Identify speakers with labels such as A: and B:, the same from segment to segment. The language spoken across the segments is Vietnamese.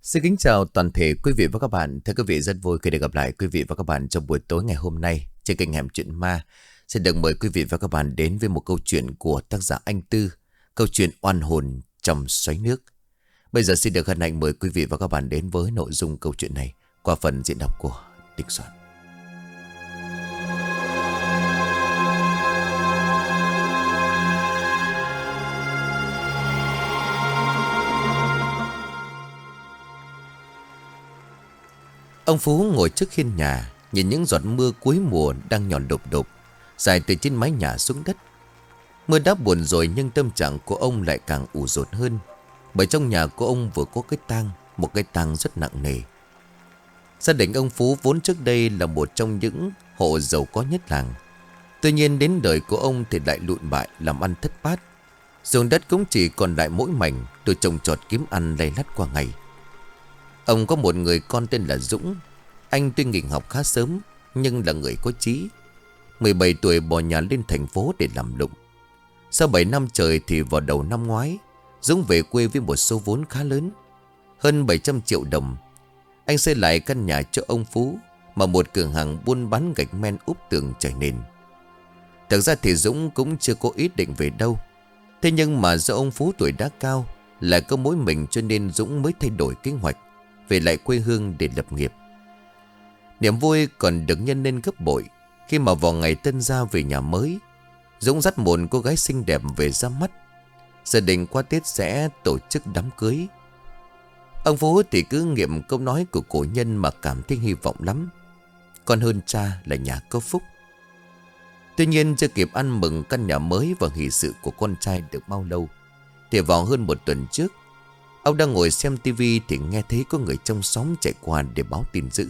A: Xin kính chào toàn thể quý vị và các bạn. Thưa quý vị, rất vui khi được gặp lại quý vị và các bạn trong buổi tối ngày hôm nay trên kênh Hẻm Chuyện Ma. Xin được mời quý vị và các bạn đến với một câu chuyện của tác giả Anh Tư, câu chuyện oan hồn trong xoáy nước. Bây giờ xin được hân hạnh mời quý vị và các bạn đến với nội dung câu chuyện này qua phần diễn đọc của Địch Soạn. Ông Phú ngồi trước hiên nhà, nhìn những giọt mưa cuối mùa đang nhỏ đột đột dài từ trên mái nhà xuống đất. Mưa đã buồn rồi nhưng tâm trạng của ông lại càng ủ rột hơn, bởi trong nhà của ông vừa có cái tang, một cái tang rất nặng nề. Gia đình ông Phú vốn trước đây là một trong những hộ giàu có nhất làng. Tuy nhiên đến đời của ông thì lại lụn bại, làm ăn thất bát. Ruộng đất cũng chỉ còn lại mỗi mảnh, tôi trồng trọt kiếm ăn lay lắt qua ngày. Ông có một người con tên là Dũng. Anh tuy nghỉ học khá sớm nhưng là người có chí. 17 tuổi bỏ nhà lên thành phố để làm lụng. Sau 7 năm trời thì vào đầu năm ngoái, Dũng về quê với một số vốn khá lớn, hơn 700 triệu đồng. Anh xây lại căn nhà cho ông Phú, mà một cửa hàng buôn bán gạch men úp tường trải nền. Thực ra thì Dũng cũng chưa có ý định về đâu. Thế nhưng mà do ông Phú tuổi đã cao, lại có mỗi mình, cho nên Dũng mới thay đổi kế hoạch về lại quê hương để lập nghiệp. Niềm vui còn được nhân lên gấp bội khi mà vào ngày tân gia về nhà mới, Dũng dắt một cô gái xinh đẹp về ra mắt. Gia đình qua Tết sẽ tổ chức đám cưới. Ông Phú thì cứ nghiệm câu nói của cổ nhân mà cảm thấy hy vọng lắm. Còn hơn cha là nhà có phúc. Tuy nhiên chưa kịp ăn mừng căn nhà mới và hỷ sự của con trai được bao lâu, thì vào hơn một tuần trước, ông đang ngồi xem tivi thì nghe thấy có người trong xóm chạy qua để báo tin dữ.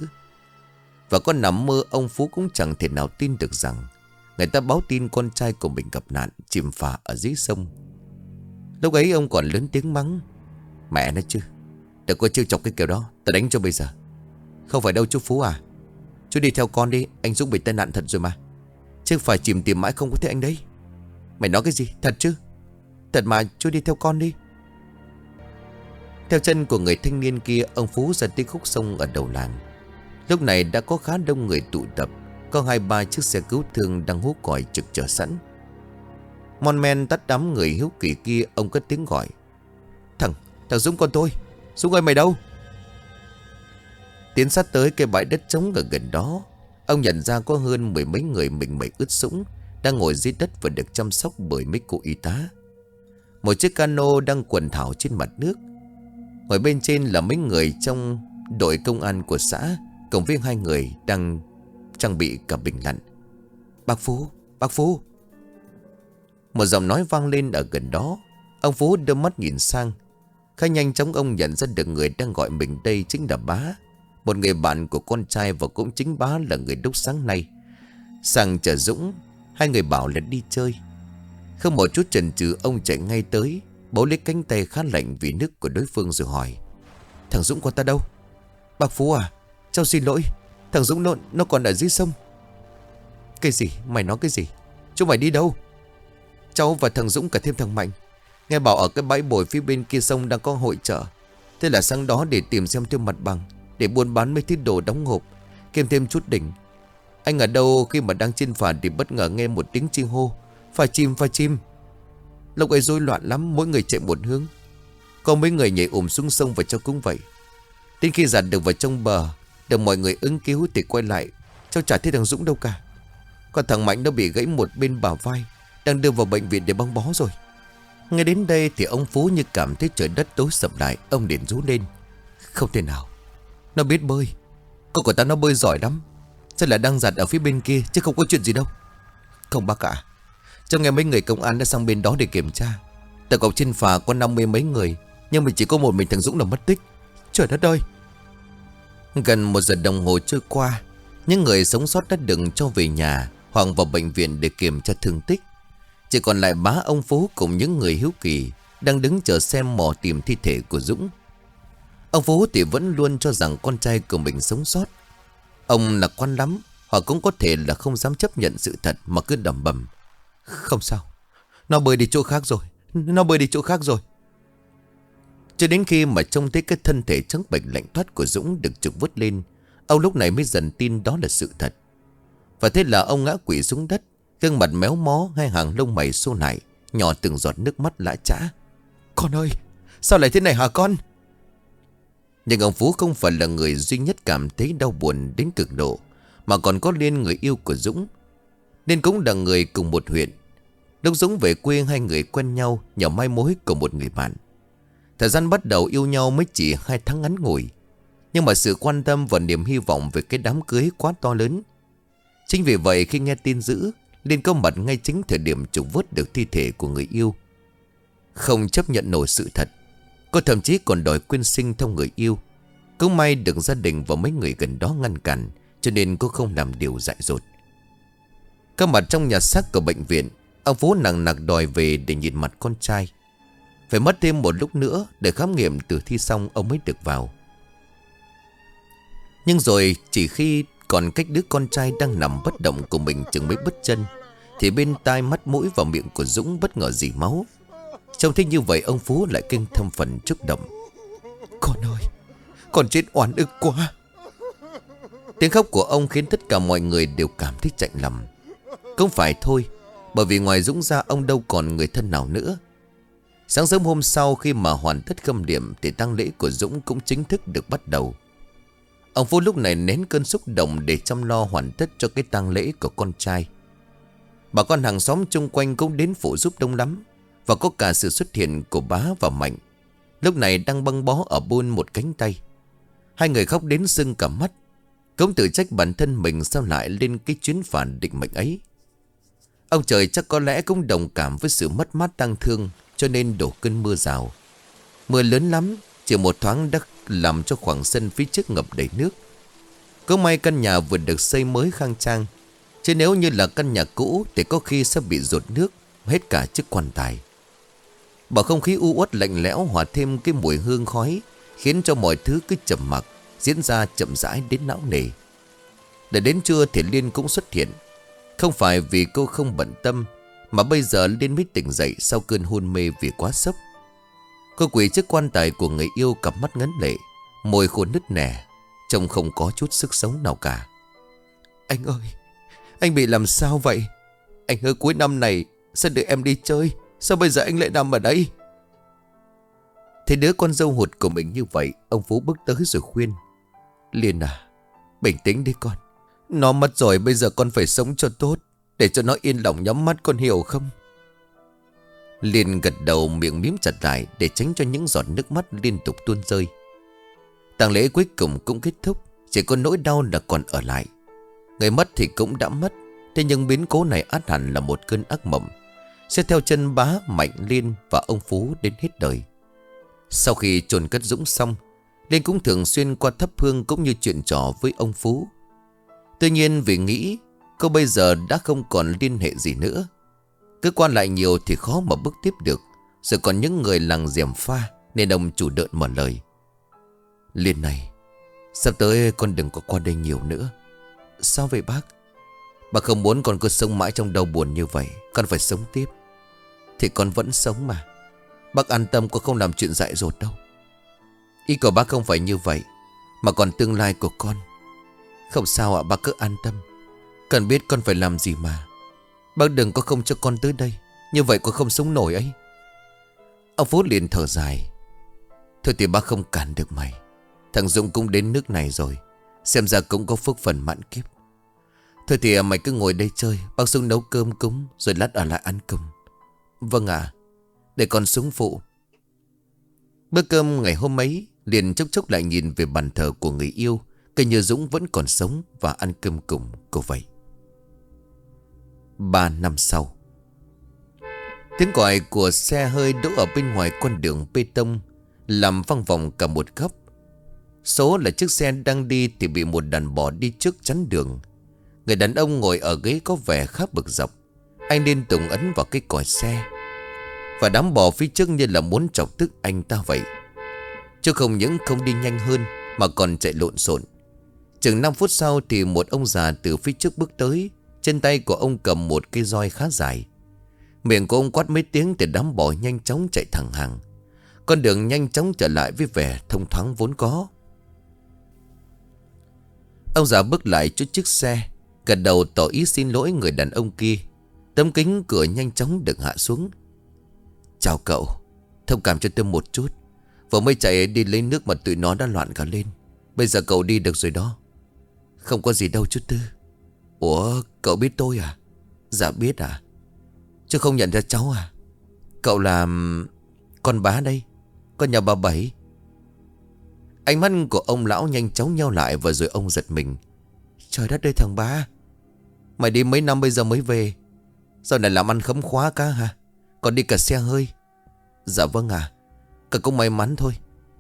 A: Và con nằm mơ, ông Phú cũng chẳng thể nào tin được rằng người ta báo tin con trai của mình gặp nạn, chìm phà ở dưới sông. Lúc ấy ông còn lớn tiếng mắng: "Mẹ nó chứ, đừng có trêu chọc cái kiểu đó, tao đánh cho bây giờ." "Không phải đâu chú Phú à, chú đi theo con đi, anh Dũng bị tai nạn thật rồi mà. Chứ phải chìm tìm mãi không có thấy anh đấy." "Mày nói cái gì, thật chứ?" "Thật mà, chú đi theo con đi." Theo chân của người thanh niên kia, ông Phú ra tới khúc sông ở đầu làng. Lúc này đã có khá đông người tụ tập. Có 2-3 chiếc xe cứu thương đang hú còi trực chờ sẵn. Mon men tắt đám người hiếu kỳ kia, ông cất tiếng gọi: Thằng Dũng con tôi. Dũng ơi, mày đâu?" Tiến sát tới cây bãi đất trống ở gần đó, ông nhận ra có hơn 10 mấy người mình mẩy ướt sũng đang ngồi dưới đất và được chăm sóc bởi mấy cô y tá. Một chiếc cano đang quần thảo trên mặt nước. Ngồi bên trên là mấy người trong đội công an của xã, cộng với 2 người đang trang bị cả bình lặn. Bác Phú." Một giọng nói vang lên ở gần đó. Ông Phú đưa mắt nhìn sang. Khá nhanh chóng ông nhận ra được người đang gọi mình đây chính là Bá, một người bạn của con trai, và cũng chính Bá là người lúc sáng nay sang chở Dũng. 2 người bảo là đi chơi. Không một chút chần chừ, ông chạy ngay tới, bấu lấy cánh tay khá lạnh vì nước của đối phương rồi hỏi: "Thằng Dũng con ta đâu?" "Bác Phú à, cháu xin lỗi, thằng Dũng nó còn ở dưới sông." "Cái gì? Mày nói cái gì? Chúng mày đi đâu?" "Cháu và thằng Dũng cả thêm thằng Mạnh, nghe bảo ở cái bãi bồi phía bên kia sông đang có hội chợ. Thế là sang đó để tìm xem thêm mặt bằng để buôn bán mấy thứ đồ đóng hộp, kèm thêm chút đỉnh. Anh ở đâu khi mà đang trên phà thì bất ngờ nghe một tiếng chi hô: Phải chim. Lúc ấy rối loạn lắm, mỗi người chạy một hướng. Có mấy người nhảy xuống sông và cháu cũng vậy. Đến khi dạt được vào trong bờ, được mọi người ứng cứu thì quay lại, cháu chả thấy thằng Dũng đâu cả. Còn thằng Mạnh nó bị gãy một bên bả vai, đang đưa vào bệnh viện để băng bó rồi." Nghe đến đây thì ông Phú như cảm thấy trời đất tối sầm lại. Ông liền rú lên: "Không thể nào, nó biết bơi. Con của ta nó bơi giỏi lắm. Chắc là đang giặt ở phía bên kia chứ không có chuyện gì đâu." "Không bác ạ, cháu nghe mấy người công an đã sang bên đó để kiểm tra. Tổng cộng trên phà có 50 mấy người, nhưng mà chỉ có một mình thằng Dũng là mất tích. Trời đất ơi!" Gần 1 giờ đồng hồ trôi qua, những người sống sót đã được cho về nhà hoặc vào bệnh viện để kiểm tra thương tích. Chỉ còn lại Bá, ông Phú cùng những người hiếu kỳ đang đứng chờ xem mò tìm thi thể của Dũng. Ông Phú thì vẫn luôn cho rằng con trai của mình sống sót. Ông lạc quan lắm, hoặc cũng có thể là không dám chấp nhận sự thật mà cứ đầm bầm: "Không sao, nó bơi đi chỗ khác rồi. Cho đến khi mà trông thấy cái thân thể trắng bệch lạnh toát của Dũng được trục vớt lên, ông lúc này mới dần tin đó là sự thật. Và thế là ông ngã quỵ xuống đất, gương mặt méo mó, hai hàng lông mày xô lại, nhỏ từng giọt nước mắt lã chã. Con ơi, sao lại thế này hả con? Nhưng ông Phú không phải là người duy nhất cảm thấy đau buồn đến cực độ, mà còn có Liên, người yêu của Dũng. Nên cũng là người cùng một huyện. Lúc Dũng về quê, hai người quen nhau nhờ mai mối của một người bạn. Thời gian bắt đầu yêu nhau mới chỉ 2 tháng ngắn ngủi, nhưng mà sự quan tâm và niềm hy vọng về cái đám cưới quá to lớn. Chính vì vậy khi nghe tin dữ, Liên có mặt ngay chính thời điểm trục vớt được thi thể của người yêu. Không chấp nhận nổi sự thật, cô thậm chí còn đòi quyên sinh theo người yêu. Cũng may được gia đình và mấy người gần đó ngăn cản, cho nên cô không làm điều dại dột. Có mặt trong nhà xác của bệnh viện, ông Phú nằng nặc đòi về để nhìn mặt con trai. Phải mất thêm một lúc nữa để khám nghiệm tử thi xong ông mới được vào. Nhưng rồi chỉ khi còn cách đứa con trai đang nằm bất động của mình chừng mấy bước chân, thì bên tai, mắt, mũi và miệng của Dũng bất ngờ rỉ máu. Trông thấy như vậy, ông Phú lại kinh thâm phần xúc động. Con ơi, con chết oan ức quá. Tiếng khóc của ông khiến tất cả mọi người đều cảm thấy chạnh lòng. Không phải thôi, bởi vì ngoài Dũng ra ông đâu còn người thân nào nữa. Sáng sớm hôm sau, khi mà hoàn tất khâm điểm, thì tang lễ của Dũng cũng chính thức được bắt đầu. Ông Phú lúc này nén cơn xúc động để chăm lo hoàn tất cho cái tang lễ của con trai. Bà con hàng xóm chung quanh cũng đến phụ giúp đông lắm. Và có cả sự xuất hiện của Bá và Mạnh, lúc này đang băng bó ở buôn một cánh tay. Hai người khóc đến sưng cả mắt, cũng tự trách bản thân mình sao lại lên cái chuyến phản định mệnh ấy. Ông trời chắc có lẽ cũng đồng cảm với sự mất mát tang thương, cho nên đổ cơn mưa rào. Mưa lớn lắm, chỉ một thoáng đã làm cho khoảng sân phía trước ngập đầy nước. Có may căn nhà vừa được xây mới khang trang, chứ nếu như là căn nhà cũ thì có khi sẽ bị dột nước hết cả chiếc quan tài. Bầu không khí u uất lạnh lẽo hòa thêm cái mùi hương khói, khiến cho mọi thứ cứ trầm mặc, diễn ra chậm rãi đến não nề. Để đến trưa thì Liên cũng xuất hiện. Không phải vì cô không bận tâm, mà bây giờ Liên mới tỉnh dậy sau cơn hôn mê vì quá sốc. Cô quỳ trước quan tài của người yêu, cặp mắt ngấn lệ, môi khô nứt nẻ, trông không có chút sức sống nào cả. Anh ơi, anh bị làm sao vậy? Anh hứa cuối năm này sẽ đưa em đi chơi, sao bây giờ anh lại nằm ở đây? Thấy đứa con dâu hụt của mình như vậy, ông Phú bước tới rồi khuyên. Liên à, bình tĩnh đi con. Nó mất rồi, bây giờ con phải sống cho tốt, để cho nó yên lòng nhắm mắt, con hiểu không? Liên gật đầu, miệng mím chặt lại để tránh cho những giọt nước mắt liên tục tuôn rơi. Tang lễ cuối cùng cũng kết thúc, chỉ có nỗi đau là còn ở lại. Người mất thì cũng đã mất, thế nhưng biến cố này ắt hẳn là một cơn ác mộng, sẽ theo chân Bá, Mạnh, Liên và ông Phú đến hết đời. Sau khi chôn cất Dũng xong, Liên cũng thường xuyên qua thắp hương cũng như chuyện trò với ông Phú. Tuy nhiên vì nghĩ cô bây giờ đã không còn liên hệ gì nữa, cứ qua lại nhiều thì khó mà bước tiếp được, rồi còn những người làng gièm pha, nên ông chủ đợn mở lời. Liên này, sắp tới con đừng có qua đây nhiều nữa. Sao vậy bác? Bác không muốn con cứ sống mãi trong đau buồn như vậy. Con phải sống tiếp. Thì con vẫn sống mà. Bác an tâm, con không làm chuyện dại dột đâu. Ý của bác không phải như vậy, mà còn tương lai của con. Không sao ạ, bác cứ an tâm. Cần biết con phải làm gì mà. Bác đừng có không cho con tới đây, như vậy con không sống nổi ấy. Ông Phú liền thở dài. Thôi thì bác không cản được mày. Thằng Dũng cũng đến nước này rồi, xem ra cũng có phước phần mãn kiếp. Thôi thì mày cứ ngồi đây chơi, bác xuống nấu cơm cúng, rồi lát ở lại ăn cùng. Vâng ạ, để con xuống phụ. Bữa cơm ngày hôm ấy, liền chốc chốc lại nhìn về bàn thờ của người yêu, cây như Dũng vẫn còn sống và ăn cơm cùng cô vậy. 3 năm sau, tiếng còi của xe hơi đỗ ở bên ngoài con đường bê tông làm vang vọng cả một góc. Số là chiếc xe đang đi thì bị một đàn bò đi trước chắn đường. Người đàn ông ngồi ở ghế có vẻ khá bực dọc. Anh liên tục ấn vào cái còi xe, và đám bò phía trước như là muốn chọc tức anh ta vậy. Chứ không những không đi nhanh hơn mà còn chạy lộn xộn. Chừng 5 phút sau thì một ông già từ phía trước bước tới. Trên tay của ông cầm một cây roi khá dài. Miệng của ông quát mấy tiếng thì đám bò nhanh chóng chạy thẳng hàng. Con đường nhanh chóng trở lại với vẻ thông thoáng vốn có. Ông già bước lại chút chiếc xe, gật đầu tỏ ý xin lỗi người đàn ông kia. Tấm kính cửa nhanh chóng được hạ xuống. Chào cậu, thông cảm cho tôi một chút. Vừa mới chạy đi lấy nước mà tụi nó đã loạn cả lên. Bây giờ cậu đi được rồi đó. Không có gì đâu chú Tư. Ủa, cậu biết tôi à? Dạ biết à? Chứ không nhận ra cháu à? Cậu là... con Bá đây, con nhà bà Bảy. Ánh mắt của ông lão nhanh chóng nheo lại, và rồi ông giật mình. Trời đất ơi thằng Bá, mày đi mấy năm bây giờ mới về? Giờ này làm ăn khấm khóa cả hả? Còn đi cả xe hơi? Dạ vâng à, cậu cũng may mắn thôi.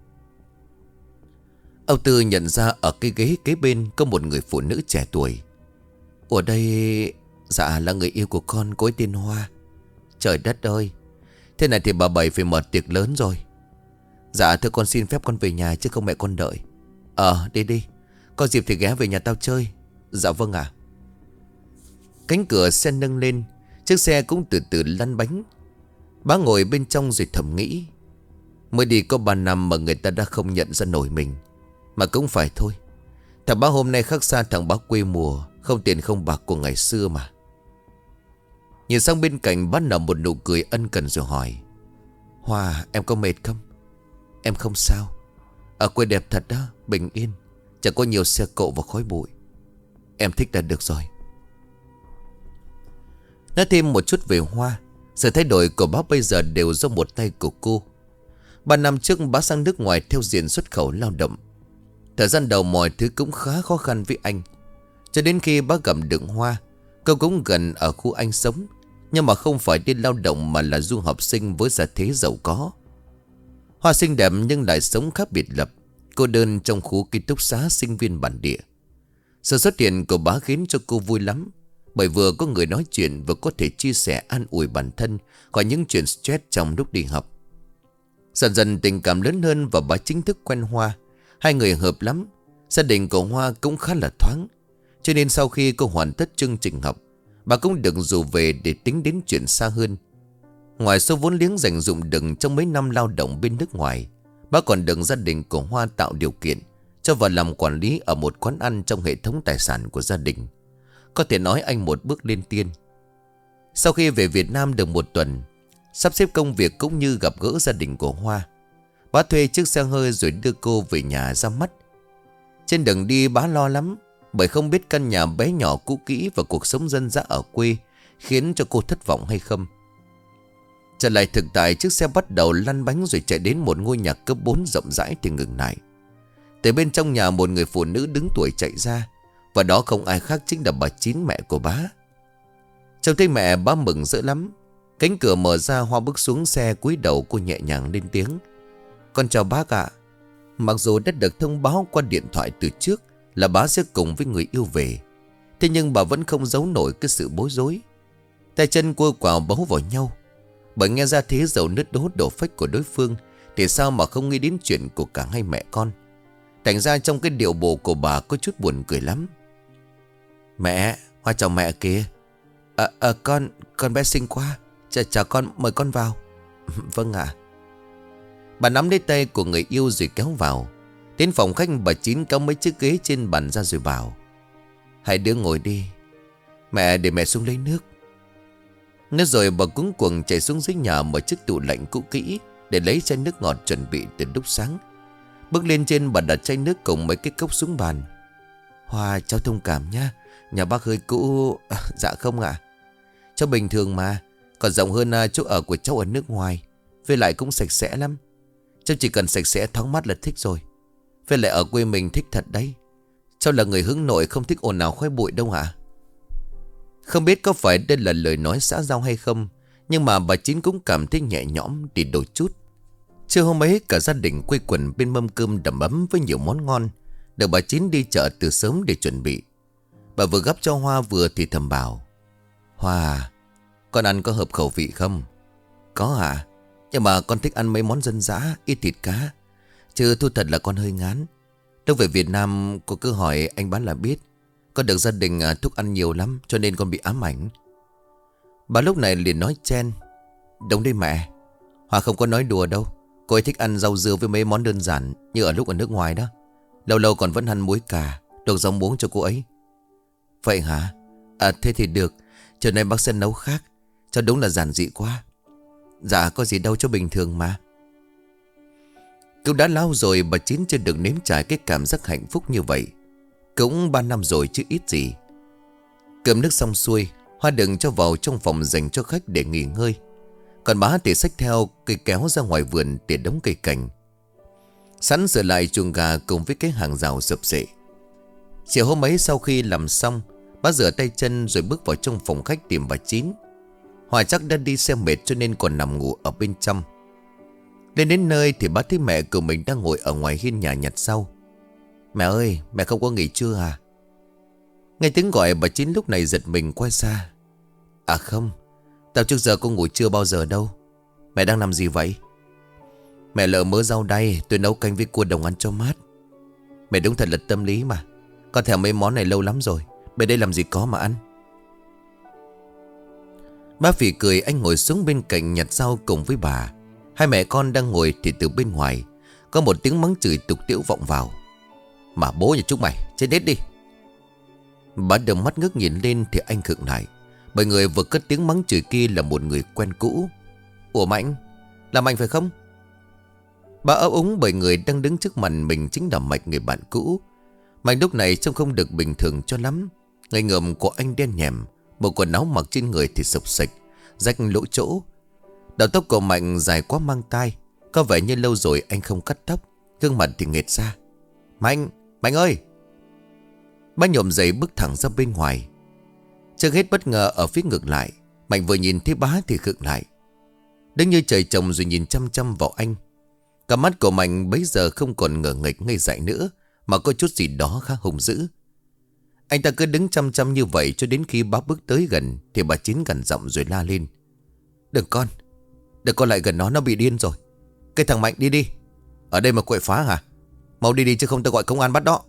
A: Ông Tư nhận ra ở cái ghế kế bên có một người phụ nữ trẻ tuổi. Ở đây... Dạ là người yêu của con, cô ấy tên Hoa. Trời đất ơi, thế này thì bà Bảy phải mở tiệc lớn rồi. Dạ thưa con xin phép con về nhà chứ không mẹ con đợi. Đi đi, có dịp thì ghé về nhà tao chơi. Dạ vâng ạ. Cánh cửa xe nâng lên, chiếc xe cũng từ từ lăn bánh. Bá ngồi bên trong rồi thầm nghĩ. Mới đi có 3 năm mà người ta đã không nhận ra nổi mình. Mà cũng phải thôi, thằng Bá hôm nay khác xa thằng Bá quê mùa, không tiền không bạc của ngày xưa mà. Nhìn sang bên cạnh, Bá nở một nụ cười ân cần rồi hỏi. Hoa, em có mệt không? Em không sao. Ở quê đẹp thật đó, bình yên, chẳng có nhiều xe cộ và khói bụi. Em thích là được rồi. Nói thêm một chút về Hoa. Sự thay đổi của bác bây giờ đều do một tay của cô. 3 năm trước bác sang nước ngoài theo diện xuất khẩu lao động. Thời gian đầu mọi thứ cũng khá khó khăn với anh. Cho đến khi bác gặp được Hoa. Cô cũng gần ở khu anh sống, nhưng mà không phải đi lao động mà là du học sinh với gia thế giàu có. Hoa xinh đẹp nhưng lại sống khác biệt lập, cô đơn trong khu ký túc xá sinh viên bản địa. Sự xuất hiện của bá khiến cho cô vui lắm, bởi vừa có người nói chuyện, vừa có thể chia sẻ an ủi bản thân khỏi những chuyện stress trong lúc đi học. Dần dần tình cảm lớn hơn và bá chính thức quen Hoa. Hai người hợp lắm. Gia đình của Hoa cũng khá là thoáng, cho nên sau khi cô hoàn tất chương trình học, bà cũng được rủ về để tính đến chuyện xa hơn. Ngoài số vốn liếng dành dụm được trong mấy năm lao động bên nước ngoài, bà còn được gia đình của Hoa tạo điều kiện cho vào làm quản lý ở một quán ăn trong hệ thống tài sản của gia đình. Có thể nói anh một bước lên tiên. Sau khi về Việt Nam được một tuần, sắp xếp công việc cũng như gặp gỡ gia đình của Hoa, bá thuê chiếc xe hơi rồi đưa cô về nhà ra mắt. Trên đường đi bá lo lắm, bởi không biết căn nhà bé nhỏ cũ kỹ và cuộc sống dân dã ở quê khiến cho cô thất vọng hay không. Trở lại thực tại, chiếc xe bắt đầu lăn bánh rồi chạy đến một ngôi nhà cấp 4 rộng rãi thì ngừng lại. Từ bên trong nhà một người phụ nữ đứng tuổi chạy ra, và đó không ai khác chính là bà Chín, mẹ của bá. Trông thấy mẹ, bá mừng rỡ lắm. Cánh cửa mở ra, Hoa bước xuống xe, cúi đầu cô nhẹ nhàng lên tiếng. Con chào bác ạ. Mặc dù đã được thông báo qua điện thoại từ trước là bá sẽ cùng với người yêu về, thế nhưng bà vẫn không giấu nổi cái sự bối rối. Tay chân cô quào bấu vào nhau, bởi nghe ra thế dầu nứt đố đổ phách của đối phương thì sao mà không nghĩ đến chuyện của cả hai mẹ con. Thành ra trong cái điệu bộ của bà có chút buồn cười lắm. Mẹ, Hoa chào mẹ kìa. Con bé xinh quá. Chào con, mời con vào. Vâng ạ. Bà nắm lấy tay của người yêu rồi kéo vào. Đến phòng khách, bà Chín kéo mấy chiếc ghế trên bàn ra rồi bảo. Hai đứa ngồi đi, mẹ để mẹ xuống lấy nước. Nói rồi bà cuống cuồng chạy xuống dưới nhà, mở chiếc tủ lạnh cũ kỹ để lấy chai nước ngọt chuẩn bị từ lúc sáng. Bước lên trên, bà đặt chai nước cùng mấy cái cốc xuống bàn. Hoa, cháu thông cảm nhá, nhà bác hơi cũ. Dạ không ạ. Cháu bình thường mà, còn rộng hơn chỗ ở của cháu ở nước ngoài. Với lại cũng sạch sẽ lắm. Cháu chỉ cần sạch sẽ thoáng mát là thích rồi. Với lại ở quê mình thích thật đấy. Cháu là người hướng nội, không thích ồn ào khói bụi đâu hả? Không biết có phải đây là lời nói xã giao hay không, nhưng mà bà Chín cũng cảm thấy nhẹ nhõm đi đôi chút. Trưa hôm ấy, cả gia đình quây quần bên mâm cơm đầm ấm với nhiều món ngon, được bà Chín đi chợ từ sớm để chuẩn bị. Bà vừa gắp cho Hoa vừa thì thầm bảo. Hoa, con ăn có hợp khẩu vị không? Có hả? Nhưng mà con thích ăn mấy món dân dã, ít thịt cá. Chứ thu thật là con hơi ngán. Lúc về Việt Nam, cô cứ hỏi anh bán là biết. Con được gia đình thúc ăn nhiều lắm, cho nên con bị ám ảnh. Bà lúc này liền nói chen. Đúng đấy mẹ, Hoa không có nói đùa đâu. Cô ấy thích ăn rau dưa với mấy món đơn giản như ở lúc ở nước ngoài đó. Lâu lâu còn vẫn ăn muối cà, đổ rau muống cho cô ấy. Vậy hả? À thế thì được. Chiều nay bác sẽ nấu khác. Cho đúng là giản dị quá. Dạ có gì đâu, cho bình thường mà. Cũng đã lâu rồi bà Chín chưa được nếm trải cái cảm giác hạnh phúc như vậy. Cũng 3 năm rồi chứ ít gì. Cơm nước xong xuôi, Hoa đừng cho vào trong phòng dành cho khách để nghỉ ngơi. Còn bà thì xách theo cây kéo ra ngoài vườn để đống cây cảnh. Sẵn sửa lại chuồng gà cùng với cái hàng rào sập sệ. Chiều hôm ấy sau khi làm xong, bà rửa tay chân rồi bước vào trong phòng khách tìm bà Chín. Hoa chắc đã đi xe mệt cho nên còn nằm ngủ ở bên trong. Lên đến nơi thì bà thấy mẹ của mình đang ngồi ở ngoài hiên nhà nhặt rau. Mẹ ơi, mẹ không có nghỉ trưa à? Nghe tiếng gọi bà Chín lúc này giật mình quay xa. À không, tao trước giờ có ngủ trưa bao giờ đâu. Mẹ đang làm gì vậy? Mẹ lỡ mớ rau đay, tôi nấu canh với cua đồng ăn cho mát. Mẹ đúng thật là tâm lý mà. Con thèm mấy món này lâu lắm rồi. Bên đây làm gì có mà ăn. Ba phì cười, anh ngồi xuống bên cạnh nhặt rau cùng với bà. Hai mẹ con đang ngồi thì từ bên ngoài có một tiếng mắng chửi tục tĩu vọng vào. Mà bố nhà chúng mày, chết hết đi. Bà đầm mắt ngước nhìn lên thì anh khựng lại. Bởi người vừa cất tiếng mắng chửi kia là một người quen cũ. Ủa Mạnh, là Mạnh phải không? Bà ấp úng bởi người đang đứng trước mặt mình chính là Mạnh, người bạn cũ. Mạnh lúc này trông không được bình thường cho lắm. Người ngợm của anh đen nhèm, bộ quần áo mặc trên người thì xộc xệch, rách lỗ chỗ. Đầu tóc của Mạnh dài quá mang tai, có vẻ như lâu rồi anh không cắt tóc. Gương mặt thì nghệt ra. Mạnh, Mạnh ơi! Bà nhổm dậy bước thẳng ra bên ngoài. Trước hết bất ngờ ở phía ngược lại, Mạnh vừa nhìn thấy bá thì khựng lại. Đứng như trời trồng rồi nhìn chăm chăm vào anh. Cả mắt của Mạnh bấy giờ không còn ngờ nghệch ngây dại nữa, mà có chút gì đó khá hung dữ. Anh ta cứ đứng chăm chăm như vậy cho đến khi bá bước tới gần thì bà Chín gằn giọng rồi la lên. Đừng con lại gần nó bị điên rồi. Cái thằng Mạnh đi đi. Ở đây mà quậy phá hả? Mau đi đi chứ không tao gọi công an bắt đó.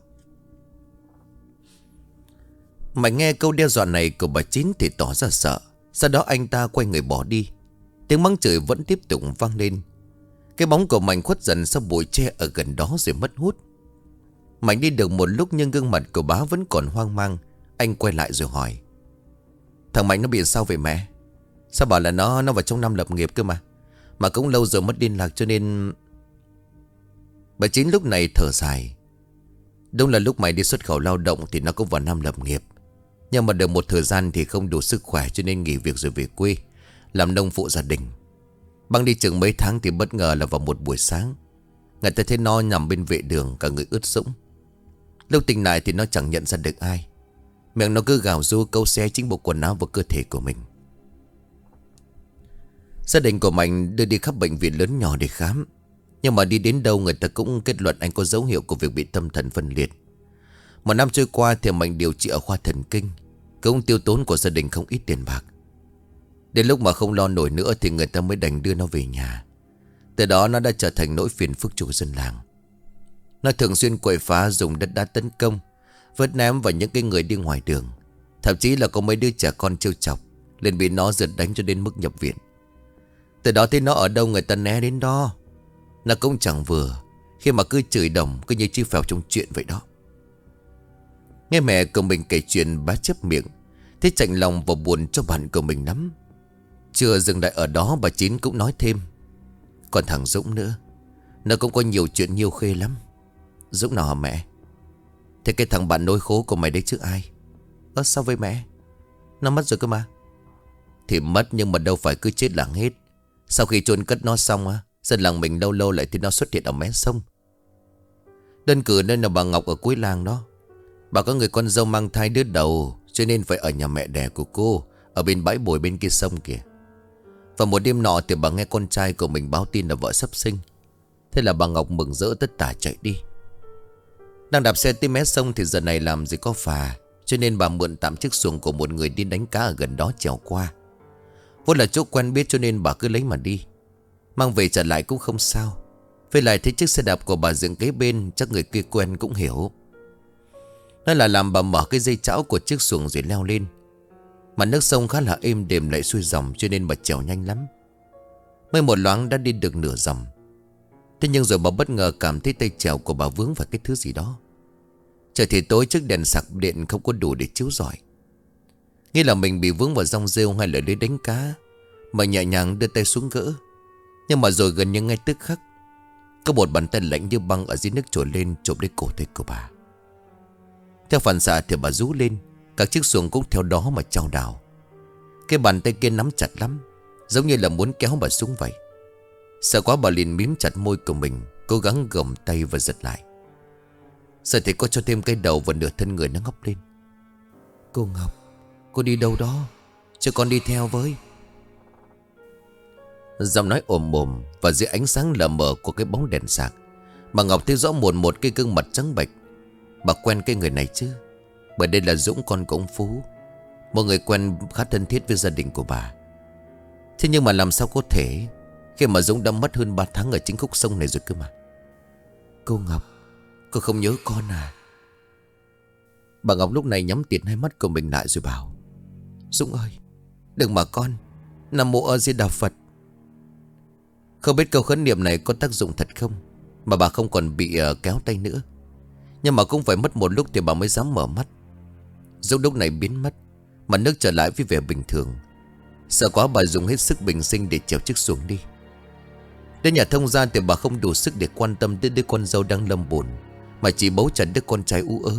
A: Mạnh nghe câu đe dọa này của bà Chín thì tỏ ra sợ. Sau đó anh ta quay người bỏ đi. Tiếng mắng chửi vẫn tiếp tục vang lên. Cái bóng của Mạnh khuất dần sau bụi tre ở gần đó rồi mất hút. Mạnh đi được một lúc nhưng gương mặt của bá vẫn còn hoang mang. Anh quay lại rồi hỏi. Thằng Mạnh nó bị sao vậy mẹ? Sao bảo là nó vào trong năm lập nghiệp cơ mà. Mà cũng lâu rồi mất liên lạc cho nên... Bà Chín lúc này thở dài. Đúng là lúc mày đi xuất khẩu lao động thì nó cũng vào năm lập nghiệp. Nhưng mà được một thời gian thì không đủ sức khỏe cho nên nghỉ việc rồi về quê làm nông phụ gia đình. Băng đi chừng mấy tháng thì bất ngờ là vào một buổi sáng người ta thấy nó nằm bên vệ đường, cả người ướt sũng. Lúc tỉnh lại thì nó chẳng nhận ra được ai. Miệng nó cứ gào ru câu xé chính bộ quần áo và cơ thể của mình. Gia đình của Mạnh đưa đi khắp bệnh viện lớn nhỏ để khám. Nhưng mà đi đến đâu người ta cũng kết luận anh có dấu hiệu của việc bị tâm thần phân liệt. Một năm trôi qua thì Mạnh điều trị ở khoa thần kinh, cũng tiêu tốn của gia đình không ít tiền bạc. Đến lúc mà không lo nổi nữa thì người ta mới đành đưa nó về nhà. Từ đó nó đã trở thành nỗi phiền phức chủ dân làng. Nó thường xuyên quậy phá, dùng đất đá tấn công, vứt ném vào những cái người đi ngoài đường. Thậm chí là có mấy đứa trẻ con trêu chọc liền bị nó giật đánh cho đến mức nhập viện. Từ đó thấy nó ở đâu người ta né đến đó. Nó cũng chẳng vừa khi mà cứ chửi đồng, cứ như chi phèo trong chuyện vậy đó. Nghe mẹ của mình kể chuyện, bá chép miệng, thấy chạnh lòng và buồn cho bạn của mình lắm. Chưa dừng lại ở đó, bà Chín cũng nói thêm. Còn thằng Dũng nữa, nó cũng có nhiều chuyện nhiều khê lắm. Dũng nào hả mẹ? Thế cái thằng bạn nối khố của mày đấy chứ ai? Sao với mẹ? Nó mất rồi cơ mà. Thì mất nhưng mà đâu phải cứ chết làng hết. Sau khi chôn cất nó xong á, dân làng mình lâu lâu lại thấy nó xuất hiện ở mé sông. Đơn cử nên là bà Ngọc ở cuối làng đó. Bà có người con dâu mang thai đứa đầu, cho nên phải ở nhà mẹ đẻ của cô, ở bên bãi bồi bên kia sông kìa. Và một đêm nọ thì bà nghe con trai của mình báo tin là vợ sắp sinh. Thế là bà Ngọc mừng rỡ tất tả chạy đi. Đang đạp xe tới mé sông thì giờ này làm gì có phà, cho nên bà mượn tạm chiếc xuồng của một người đi đánh cá ở gần đó chèo qua. Vốn là chỗ quen biết cho nên bà cứ lấy mà đi. Mang về trả lại cũng không sao. Với lại thấy chiếc xe đạp của bà dựng kế bên, chắc người kia quen cũng hiểu. Nó là làm bà mở cái dây chảo của chiếc xuồng rồi leo lên. Mà nước sông khá là êm đềm lại xuôi dòng cho nên bà chèo nhanh lắm. Mới một loáng đã đi được nửa dòng. Thế nhưng rồi bà bất ngờ cảm thấy tay trèo của bà vướng vào cái thứ gì đó. Trời thì tối, chiếc đèn sạc điện không có đủ để chiếu rọi. Nghĩ là mình bị vướng vào rong rêu hay là lưới đánh cá, mà nhẹ nhàng đưa tay xuống gỡ. Nhưng mà rồi gần như ngay tức khắc, có một bàn tay lạnh như băng ở dưới nước trồi lên chụp lấy cổ tay của bà. Theo phản xạ thì bà rú lên, các chiếc xuồng cũng theo đó mà chao đảo. Cái bàn tay kia nắm chặt lắm, giống như là muốn kéo bà xuống vậy. Sợ quá bà liền mím chặt môi của mình, cố gắng gồng tay và giật lại. Sợ thì cô cho thêm cái đầu và nửa thân người nó ngóc lên. Cô Ngọc, cô đi đâu đó, cho con đi theo với. Giọng nói ồm ồm và dưới ánh sáng lờ mờ của cái bóng đèn sạc, bà Ngọc thấy rõ một cái gương mặt trắng bệch. Bà quen cái người này chứ, bởi đây là Dũng, con của ông Phú, một người quen khá thân thiết với gia đình của bà. Thế nhưng mà làm sao có thể, khi mà Dũng đã mất hơn 3 tháng ở chính khúc sông này rồi cơ mà. Cô Ngọc, cô không nhớ con à? Bà Ngọc lúc này nhắm tịt hai mắt của mình lại rồi bảo: Dũng ơi, đừng mà con, Nam Mô A Di Đà Phật. Không biết câu khấn niệm này có tác dụng thật không, mà bà không còn bị kéo tay nữa. Nhưng mà cũng phải mất một lúc thì bà mới dám mở mắt. Dũng lúc này biến mất, mà nước trở lại với vẻ bình thường. Sợ quá bà dùng hết sức bình sinh để chèo chiếc xuồng đi. Đến nhà thông gia thì bà không đủ sức để quan tâm đến đứa con dâu đang lâm bồn, mà chỉ bấu chặt đứa con trai ú ớ.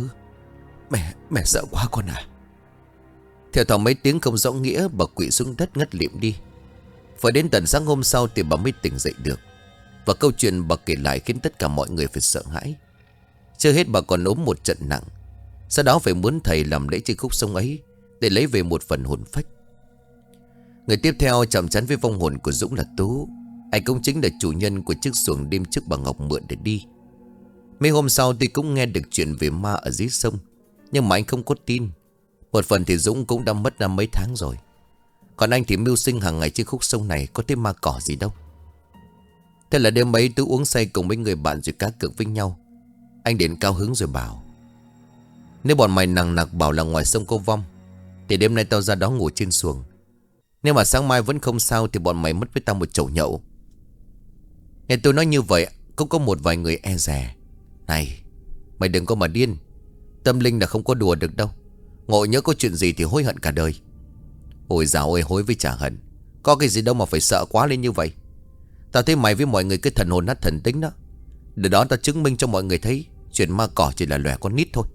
A: Mẹ sợ quá con à. Theo thào mấy tiếng không rõ nghĩa, bà quỵ xuống đất ngất lịm đi. Phải đến tận sáng hôm sau thì bà mới tỉnh dậy được. Và câu chuyện bà kể lại khiến tất cả mọi người phải sợ hãi. Chưa hết bà còn ốm một trận nặng, sau đó phải muốn thầy làm lễ trên khúc sông ấy để lấy về một phần hồn phách. Người tiếp theo chạm trán với vong hồn của Dũng là Tú. Anh cũng chính là chủ nhân của chiếc xuồng đêm trước bà Ngọc mượn để đi. Mấy hôm sau thì cũng nghe được chuyện về ma ở dưới sông, nhưng mà anh không có tin. Một phần thì Dũng cũng đã mất năm mấy tháng rồi, còn anh thì mưu sinh hàng ngày trên khúc sông này, có thấy ma cỏ gì đâu. Thế là đêm ấy Tú uống say cùng mấy người bạn rồi cá cược với nhau. Anh đến cao hứng rồi bảo: Nếu bọn mày nằng nặc bảo là ngoài sông có vong, thì đêm nay tao ra đó ngủ trên xuồng. Nếu mà sáng mai vẫn không sao thì bọn mày mất với tao một chậu nhậu. Nghe tôi nói như vậy, cũng có một vài người e dè: Này, mày đừng có mà điên, tâm linh là không có đùa được đâu. Ngộ nhớ có chuyện gì thì hối hận cả đời. Ôi dào ơi, hối với chả hận, có cái gì đâu mà phải sợ quá lên như vậy. Tao thấy mày với mọi người cái thần hồn nát thần tính đó. Để đó tao chứng minh cho mọi người thấy chuyện ma cỏ chỉ là lòe con nít thôi.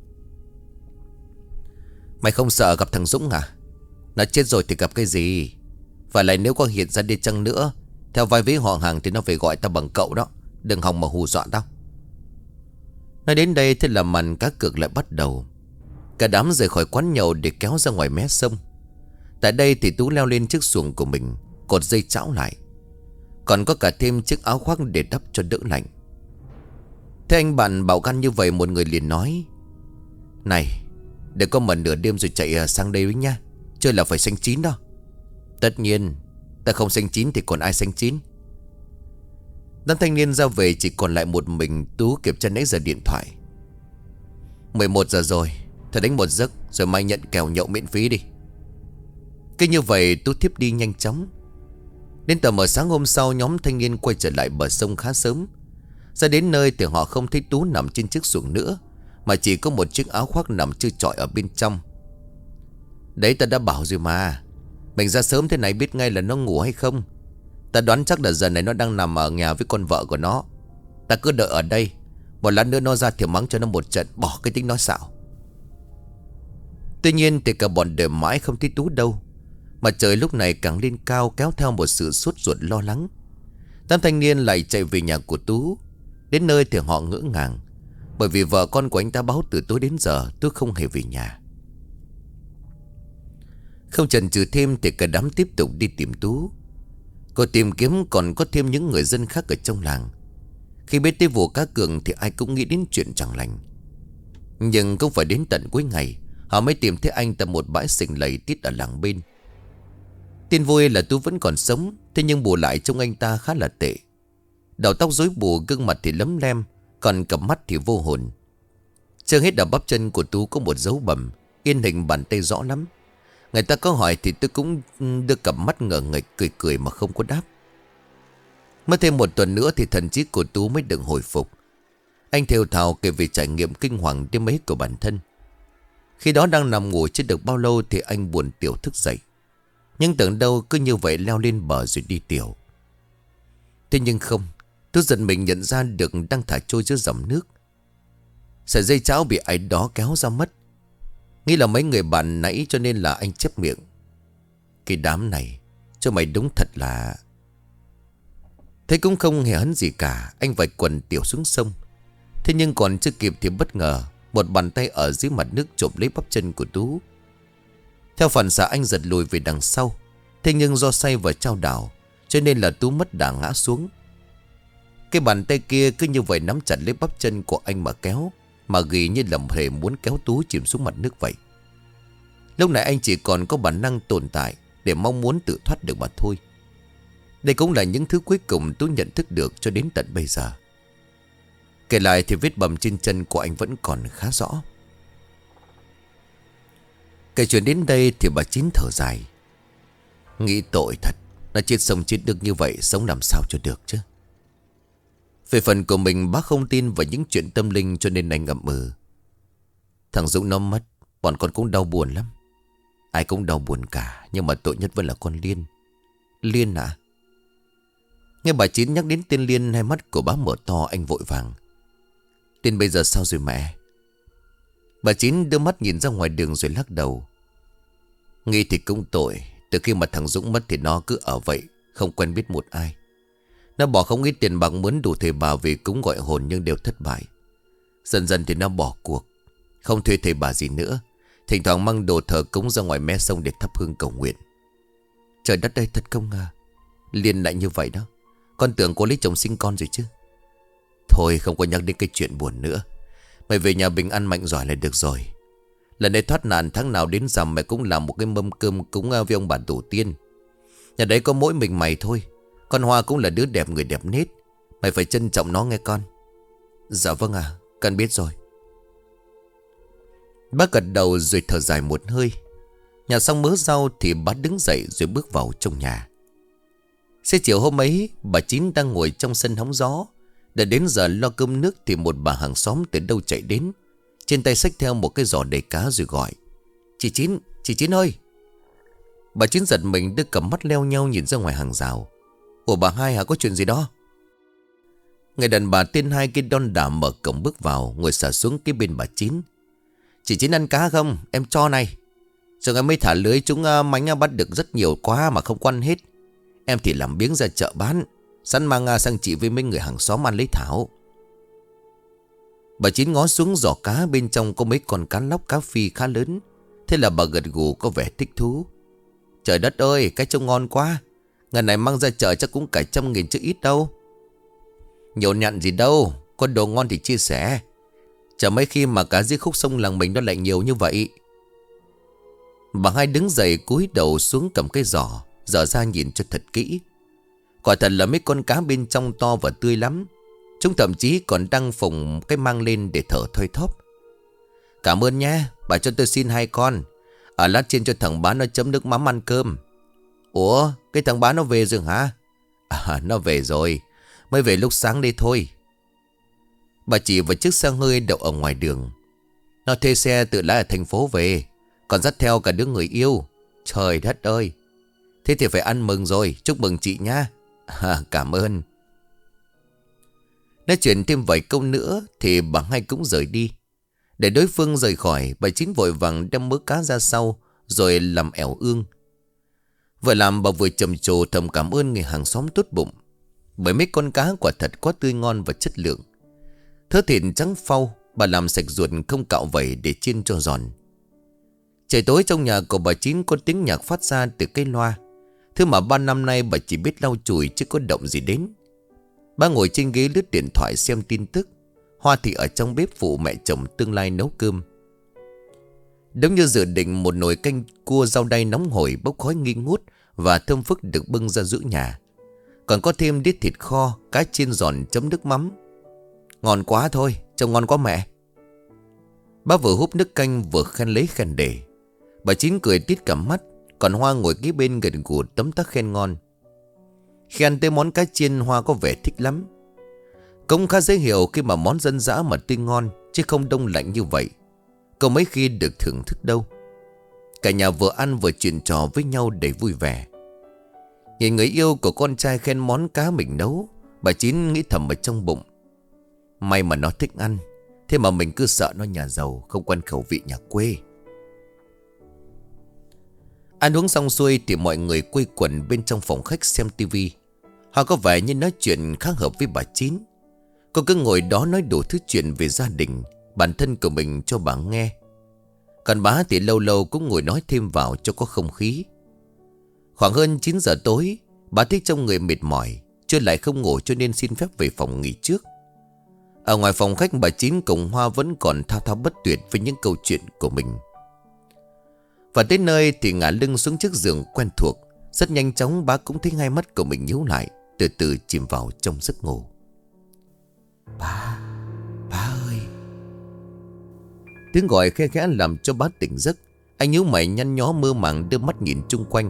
A: Mày không sợ gặp thằng Dũng à? Nó chết rồi thì gặp cái gì? Và lại nếu có hiện ra đi chăng nữa, theo vai vế họ hàng thì nó phải gọi tao bằng cậu đó. Đừng hòng mà hù dọa tao. Nói đến đây thì là màn cá cược lại bắt đầu. Cả đám rời khỏi quán nhậu để kéo ra ngoài mé sông. Tại đây thì Tú leo lên chiếc xuồng của mình, cột dây chảo lại, còn có cả thêm chiếc áo khoác để đắp cho đỡ lạnh. Thế anh bạn bảo gan như vậy, một người liền nói: Này, đừng có mà nửa đêm rồi chạy sang đây với nha, chơi là phải xanh chín đó. Tất nhiên, ta không xanh chín thì còn ai xanh chín. Đám thanh niên ra về chỉ còn lại một mình Tú kiểm tra nãy giờ điện thoại. 11 giờ rồi, thôi đánh một giấc rồi mai nhận kèo nhậu miễn phí đi. Cứ như vậy Tú thiếp đi nhanh chóng. Đến tầm mở sáng hôm sau, nhóm thanh niên quay trở lại bờ sông khá sớm. Ra đến nơi thì họ không thấy Tú nằm trên chiếc xuồng nữa, mà chỉ có một chiếc áo khoác nằm trơ trọi ở bên trong. Đấy, ta đã bảo rồi mà, mình ra sớm thế này biết ngay là nó ngủ hay không. Ta đoán chắc là giờ này nó đang nằm ở nhà với con vợ của nó. Ta cứ đợi ở đây, một lát nữa nó ra thì mắng cho nó một trận, bỏ cái tính nói xạo. Tuy nhiên thì cả bọn đợi mãi không thấy Tú đâu. Mà trời lúc này càng lên cao, kéo theo một sự sốt ruột lo lắng. Đám thanh niên lại chạy về nhà của Tú. Đến nơi thì họ ngỡ ngàng, bởi vì vợ con của anh ta báo từ tối đến giờ Tú không hề về nhà. Không chần chừ thêm thì cả đám tiếp tục đi tìm Tú. Cô tìm kiếm còn có thêm những người dân khác ở trong làng. Khi biết tới vụ cá cược thì ai cũng nghĩ đến chuyện chẳng lành. Nhưng cũng phải đến tận cuối ngày họ mới tìm thấy anh tại một bãi sình lầy tít ở làng bên. Tin vui là Tú vẫn còn sống, thế nhưng bù lại trông anh ta khá là tệ. Đầu tóc rối bù, gương mặt thì lấm lem, còn cặp mắt thì vô hồn. Chưa hết ở bắp chân của Tú có một dấu bầm, in hình bàn tay rõ lắm. Người ta có hỏi thì tôi cũng đưa cặp mắt ngờ nghệch cười cười mà không có đáp. Mất thêm một tuần nữa thì thần trí của Tú mới được hồi phục. Anh thều thào kể về trải nghiệm kinh hoàng đêm ấy của bản thân. Khi đó đang nằm ngủ chưa được bao lâu thì anh buồn tiểu thức dậy. Nhưng tưởng đâu cứ như vậy leo lên bờ rồi đi tiểu. Thế nhưng không, Tú giật mình nhận ra được đang thả trôi giữa dòng nước. Sợi dây cháo bị ai đó kéo ra mất. Nghĩ là mấy người bạn nãy cho nên là anh chép miệng. Cái đám này, cho mày đúng thật là... Thế cũng không hề hấn gì cả. Anh vạch quần tiểu xuống sông. Thế nhưng còn chưa kịp thì bất ngờ một bàn tay ở dưới mặt nước chộp lấy bắp chân của Tú. Theo phản xạ anh giật lùi về đằng sau. Thế nhưng do say và chao đảo cho nên là Tú mất đà ngã xuống. Cái bàn tay kia cứ như vậy nắm chặt lấy bắp chân của anh mà kéo. Mà ghi như lầm hề muốn kéo Tú chìm xuống mặt nước vậy. Lúc này anh chỉ còn có bản năng tồn tại để mong muốn tự thoát được mà thôi. Đây cũng là những thứ cuối cùng Tú nhận thức được cho đến tận bây giờ. Kể lại thì vết bầm trên chân của anh vẫn còn khá rõ. Kể chuyện đến đây thì bà Chín thở dài. Nghĩ tội thật. Nó chết sông chết được như vậy, sống làm sao cho được chứ. Về phần của mình, bác không tin vào những chuyện tâm linh cho nên anh ậm ừ. Thằng Dũng nó mất, bọn con cũng đau buồn lắm. Ai cũng đau buồn cả. Nhưng mà tội nhất vẫn là con Liên. Liên à? Nghe bà Chín nhắc đến tên Liên, hai mắt của bác mở to, anh vội vàng. Tên bây giờ sao rồi mẹ? Bà Chín đưa mắt nhìn ra ngoài đường rồi lắc đầu. Nghĩ thì cũng tội. Từ khi mà thằng Dũng mất thì nó cứ ở vậy, không quen biết một ai. Nó bỏ không ít tiền bạc mướn đủ thầy bà về cúng gọi hồn nhưng đều thất bại. Dần dần thì nó bỏ cuộc, không thuê thầy bà gì nữa. Thỉnh thoảng mang đồ thờ cúng ra ngoài mé sông để thắp hương cầu nguyện. Trời đất ơi, thật không ngờ Liên lại như vậy đó. Con tưởng cô lấy chồng sinh con rồi chứ. Thôi không có nhắc đến cái chuyện buồn nữa. Mày về nhà bình an mạnh giỏi là được rồi. Lần này thoát nạn tháng nào đến rằm mày cũng làm một cái mâm cơm cúng với ông bà tổ tiên. Nhà đấy có mỗi mình mày thôi. Con Hoa cũng là đứa đẹp người đẹp nết. Mày phải trân trọng nó nghe con. Dạ vâng à, con biết rồi. Bác gật đầu rồi thở dài một hơi. Nhặt xong mớ rau thì bác đứng dậy rồi bước vào trong nhà. Xế chiều hôm ấy, bà Chín đang ngồi trong sân hóng gió. Đã đến giờ lo cơm nước thì một bà hàng xóm từ đâu chạy đến. Trên tay xách theo một cái giỏ đầy cá rồi gọi. Chị Chín ơi. Bà Chín giật mình đưa cầm mắt leo nhau nhìn ra ngoài hàng rào. Ủa bà Hai hả, có chuyện gì đó? Người đàn bà tên Hai kia đon đả mở cổng bước vào, ngồi xả xuống cái bên bà Chín. Chị Chín ăn cá không? Em cho này. Rồi em mới thả lưới chúng mánh bắt được rất nhiều quá mà không quan hết. Em thì làm biếng ra chợ bán, sẵn mang sang chị với mấy người hàng xóm ăn lấy thảo. Bà Chín ngó xuống giỏ cá, bên trong có mấy con cá lóc cá phi khá lớn. Thế là bà gật gù có vẻ thích thú. Trời đất ơi, cái trông ngon quá. Ngày này mang ra chợ chắc cũng cả 100.000 chứ ít đâu. Nhiều nhặn gì đâu, có đồ ngon thì chia sẻ. Chả mấy khi mà cá dưới khúc sông làng mình nó lại nhiều như vậy. Bà Hai đứng dậy cúi đầu xuống cầm cái giỏ, dở ra nhìn cho thật kỹ. Quả thật là mấy con cá bên trong to và tươi lắm. Chúng thậm chí còn đang phồng cái mang lên để thở thoi thóp. Cảm ơn nha, bà cho tôi xin 2 con. Ở lát trên cho thằng bá nó chấm nước mắm ăn cơm. Ủa, cái thằng bá nó về rồi hả? À, nó về rồi. Mới về lúc sáng đây thôi. Bà chỉ vào chiếc xe hơi đậu ở ngoài đường. Nó thuê xe tự lái ở thành phố về, còn dắt theo cả đứa người yêu. Trời đất ơi. Thế thì phải ăn mừng rồi, chúc mừng chị nha. Cảm ơn. Nói chuyện thêm vài câu nữa thì bà Hai cũng rời đi. Để đối phương rời khỏi, bà Chín vội vàng đem mớ cá ra sau rồi làm ẻo ương. Vừa làm bà vừa trầm trồ thầm cảm ơn người hàng xóm tốt bụng. Bởi mấy con cá quả thật quá tươi ngon và chất lượng. Thớ thịt trắng phau, bà làm sạch ruột không cạo vẩy để chiên cho giòn. Trời tối trong nhà của bà Chín có tiếng nhạc phát ra từ cây loa. Thứ mà 3 năm nay bà chỉ biết lau chùi chứ có động gì đến. Bà ngồi trên ghế lướt điện thoại xem tin tức. Hoa thì ở trong bếp phụ mẹ chồng tương lai nấu cơm. Đúng như dự định, một nồi canh cua rau đay nóng hổi bốc khói nghi ngút và thơm phức được bưng ra giữa nhà. Còn có thêm đít thịt kho, cá chiên giòn chấm nước mắm. Ngon quá thôi, trông ngon quá mẹ. Bác vừa húp nước canh vừa khen lấy khen để. Bà Chín cười tít cả mắt, còn Hoa ngồi kế bên gần gù tấm tắc khen ngon. Khi ăn tới món cá chiên, Hoa có vẻ thích lắm. Cũng khá dễ hiểu khi mà món dân dã mà tươi ngon, chứ không đông lạnh như vậy, cậu mấy khi được thưởng thức đâu. Cả nhà vừa ăn vừa chuyện trò với nhau đầy vui vẻ. Nhìn người yêu của con trai khen món cá mình nấu, bà Chín nghĩ thầm ở trong bụng. May mà nó thích ăn, thế mà mình cứ sợ nó nhà giàu, không quen khẩu vị nhà quê. Ăn uống xong xuôi thì mọi người quây quần bên trong phòng khách xem tivi. Họ có vẻ như nói chuyện khá hợp với bà Chín. Cô cứ ngồi đó nói đủ thứ chuyện về gia đình, bản thân của mình cho bà nghe. Còn bà thì lâu lâu cũng ngồi nói thêm vào cho có không khí. Khoảng hơn 9 giờ tối, bà thấy trong người mệt mỏi, trưa lại không ngủ cho nên xin phép về phòng nghỉ trước. Ở ngoài phòng khách, bà Chín cùng Hoa vẫn còn thao thao bất tuyệt với những câu chuyện của mình. Và tới nơi thì ngả lưng xuống chiếc giường quen thuộc. Rất nhanh chóng bà cũng thấy hai mắt của mình nhíu lại, từ từ chìm vào trong giấc ngủ. Bà ơi. Tiếng gọi khe khẽ làm cho bà tỉnh giấc. Anh nhíu mày nhăn nhó mơ màng đưa mắt nhìn chung quanh.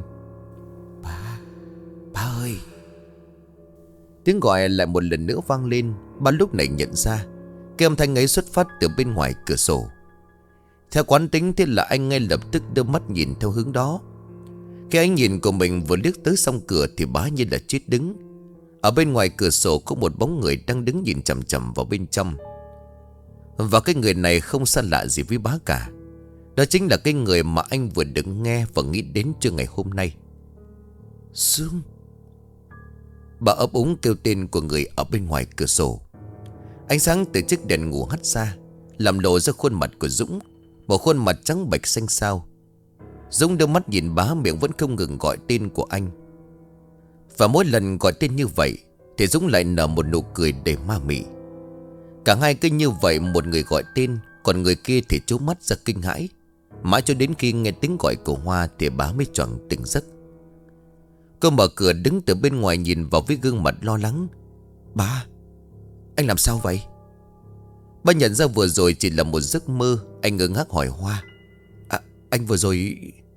A: Bà ơi. Tiếng gọi lại một lần nữa vang lên. Bà lúc này nhận ra cái âm thanh ấy xuất phát từ bên ngoài cửa sổ. Theo quán tính, thế là anh ngay lập tức đưa mắt nhìn theo hướng đó. Khi anh nhìn của mình vừa liếc tới song cửa thì bá như là chết đứng. Ở bên ngoài cửa sổ có một bóng người đang đứng nhìn chằm chằm vào bên trong. Và cái người này không xa lạ gì với bá cả. Đó chính là cái người mà anh vừa được nghe và nghĩ đến trưa ngày hôm nay. Dương. Bà ấp úng kêu tên của người ở bên ngoài cửa sổ. Ánh sáng từ chiếc đèn ngủ hắt ra, làm lộ ra khuôn mặt của Dũng. Một khuôn mặt trắng bệch xanh xao. Dũng đưa mắt nhìn bá, miệng vẫn không ngừng gọi tên của anh. Và mỗi lần gọi tên như vậy thì Dũng lại nở một nụ cười đầy ma mị. Cả hai cứ như vậy, một người gọi tên, còn người kia thì trố mắt ra kinh hãi. Mãi cho đến khi nghe tiếng gọi của Hoa thì bá mới choàng tỉnh giấc. Cô mở cửa đứng từ bên ngoài nhìn vào với gương mặt lo lắng. Bá, anh làm sao vậy? Bá nhận ra vừa rồi chỉ là một giấc mơ. Anh ngơ ngác hỏi Hoa. Anh vừa rồi...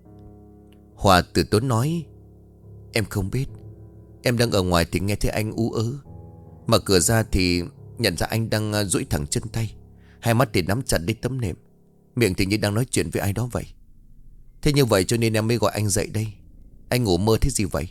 A: Hoa từ tốn nói. Em không biết. Em đang ở ngoài thì nghe thấy anh ú ớ. Mở cửa ra thì nhận ra anh đang duỗi thẳng chân tay, hai mắt thì nắm chặt lấy tấm nệm, miệng thì như đang nói chuyện với ai đó vậy. Thế như vậy cho nên em mới gọi anh dậy đây. Anh ngủ mơ thế gì vậy?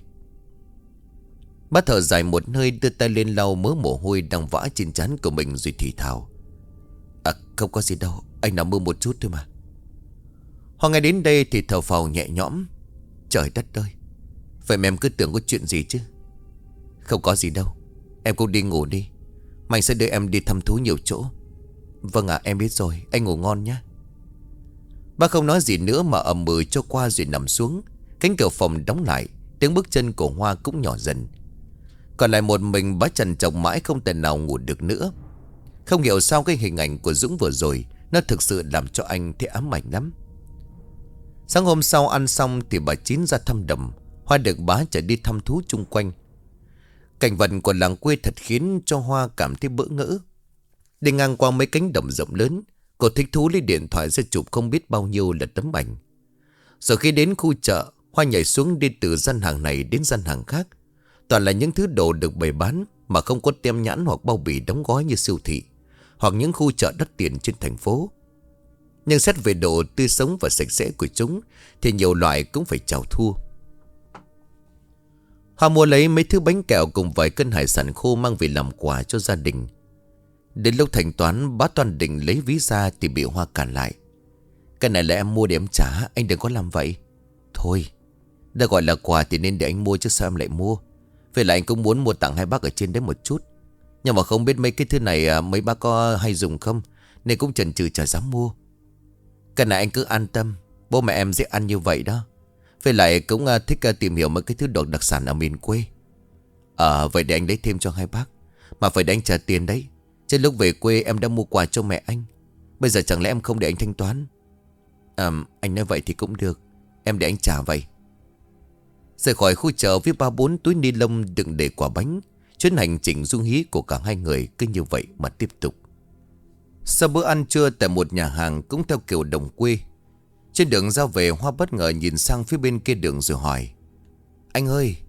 A: Bác thở dài một hơi, đưa tay lên lau mớ mồ hôi đang vã trên trán của mình rồi thì thào. Không có gì đâu, anh nằm mơ một chút thôi mà. Hoa nghe đến đây thì thở phào nhẹ nhõm. Trời đất ơi, vậy mà em cứ tưởng có chuyện gì chứ. Không có gì đâu, em cũng đi ngủ đi. Mình sẽ đưa em đi thăm thú nhiều chỗ. Vâng ạ, em biết rồi, anh ngủ ngon nhé. Bác không nói gì nữa mà ầm ừ cho qua rồi nằm xuống. Cánh cửa phòng đóng lại, tiếng bước chân của Hoa cũng nhỏ dần. Còn lại một mình bá trằn trọc mãi không thể nào ngủ được nữa. Không hiểu sao cái hình ảnh của Dũng vừa rồi nó thực sự làm cho anh thấy ám ảnh lắm. Sáng hôm sau ăn xong thì bà Chín ra thăm đầm. Hoa được bá chở đi thăm thú chung quanh. Cảnh vật của làng quê thật khiến cho Hoa cảm thấy bỡ ngỡ. Đi ngang qua mấy cánh đồng rộng lớn, cô thích thú lấy điện thoại ra chụp không biết bao nhiêu là tấm ảnh. Rồi khi đến khu chợ, Hoa nhảy xuống đi từ gian hàng này đến gian hàng khác. Toàn là những thứ đồ được bày bán mà không có tem nhãn hoặc bao bì đóng gói như siêu thị hoặc những khu chợ đắt tiền trên thành phố. Nhưng xét về độ tươi sống và sạch sẽ của chúng thì nhiều loại cũng phải chào thua. Hoa mua lấy mấy thứ bánh kẹo cùng vài cân hải sản khô mang về làm quà cho gia đình. Đến lúc thanh toán, bá Toàn định lấy ví ra thì bị Hoa cản lại. Cái này là em mua để em trả, anh đừng có làm vậy. Thôi, đã gọi là quà thì nên để anh mua chứ sao em lại mua. Vậy là anh cũng muốn mua tặng hai bác ở trên đấy một chút. Nhưng mà không biết mấy cái thứ này mấy bác có hay dùng không, nên cũng chần chừ chả dám mua. Cái này anh cứ an tâm, bố mẹ em dễ ăn như vậy đó. Với lại cũng thích tìm hiểu mấy cái thứ đồ đặc sản ở miền quê. Vậy để anh lấy thêm cho hai bác. Mà phải để anh trả tiền đấy. Trên lúc về quê em đã mua quà cho mẹ anh. Bây giờ chẳng lẽ em không để anh thanh toán? Anh nói vậy thì cũng được, em để anh trả vậy. Rời khỏi khu chợ với 3-4 túi ni lông đựng để quả bánh, chuyến hành trình du hí của cả hai người cứ như vậy mà tiếp tục. Sau bữa ăn trưa tại một nhà hàng cũng theo kiểu đồng quê, trên đường ra về, Hoa bất ngờ nhìn sang phía bên kia đường rồi hỏi. Anh ơi,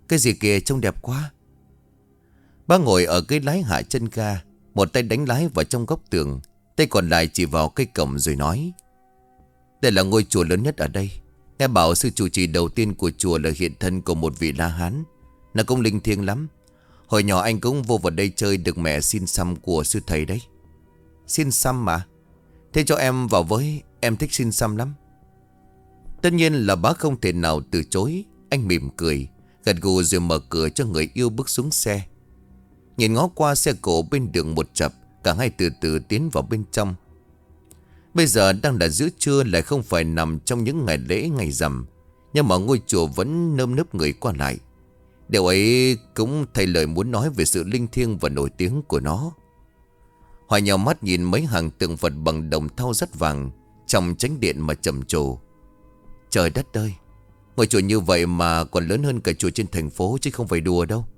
A: Cái gì kìa, trông đẹp quá. Bác ngồi ở ghế lái hạ chân ga, một tay đánh lái vào trong góc tường, tay còn lại chỉ vào cây cổng rồi nói: Đây là ngôi chùa lớn nhất ở đây. Nghe bảo sư trụ trì đầu tiên của chùa là hiện thân của một vị La Hán. Nó cũng linh thiêng lắm. Hồi nhỏ anh cũng vô vào đây chơi, được mẹ xin xăm của sư thầy đấy. Xin xăm mà? Thế cho em vào với, em thích xin xăm lắm. Tất nhiên là bác không thể nào từ chối. Anh mỉm cười, gật gù rồi mở cửa cho người yêu bước xuống xe. Nhìn ngó qua xe cổ bên đường một chập, cả hai từ từ tiến vào bên trong. Bây giờ đang là giữa trưa, lại không phải nằm trong những ngày lễ ngày rằm, nhưng mà ngôi chùa vẫn nơm nớp người qua lại. Điều ấy cũng thay lời muốn nói về sự linh thiêng và nổi tiếng của nó. Hòa nhau mắt nhìn mấy hàng tượng Phật bằng đồng thau rất vàng trong chánh điện mà trầm trồ. Trời đất ơi, ngôi chùa như vậy mà còn lớn hơn cả chùa trên thành phố chứ không phải đùa đâu.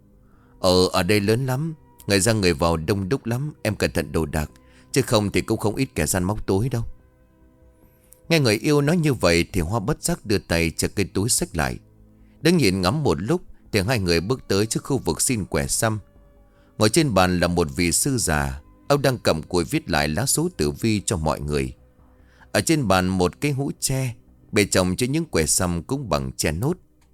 A: Ở đây lớn lắm, người ra người vào đông đúc lắm. Em cẩn thận đồ đạc, chứ không thì cũng không ít kẻ săn móc túi đâu. Nghe người yêu nói như vậy thì Hoa bất giác đưa tay chặt cây túi xách lại. Đứng nhìn ngắm một lúc thì hai người bước tới trước khu vực xin quẻ xăm. Ngồi trên bàn là một vị sư già. Ông đang cầm cùi viết lại lá số tử vi cho mọi người. Ở trên bàn một cái hũ tre, bề chồng cho những quẻ xăm cũng bằng tre nốt.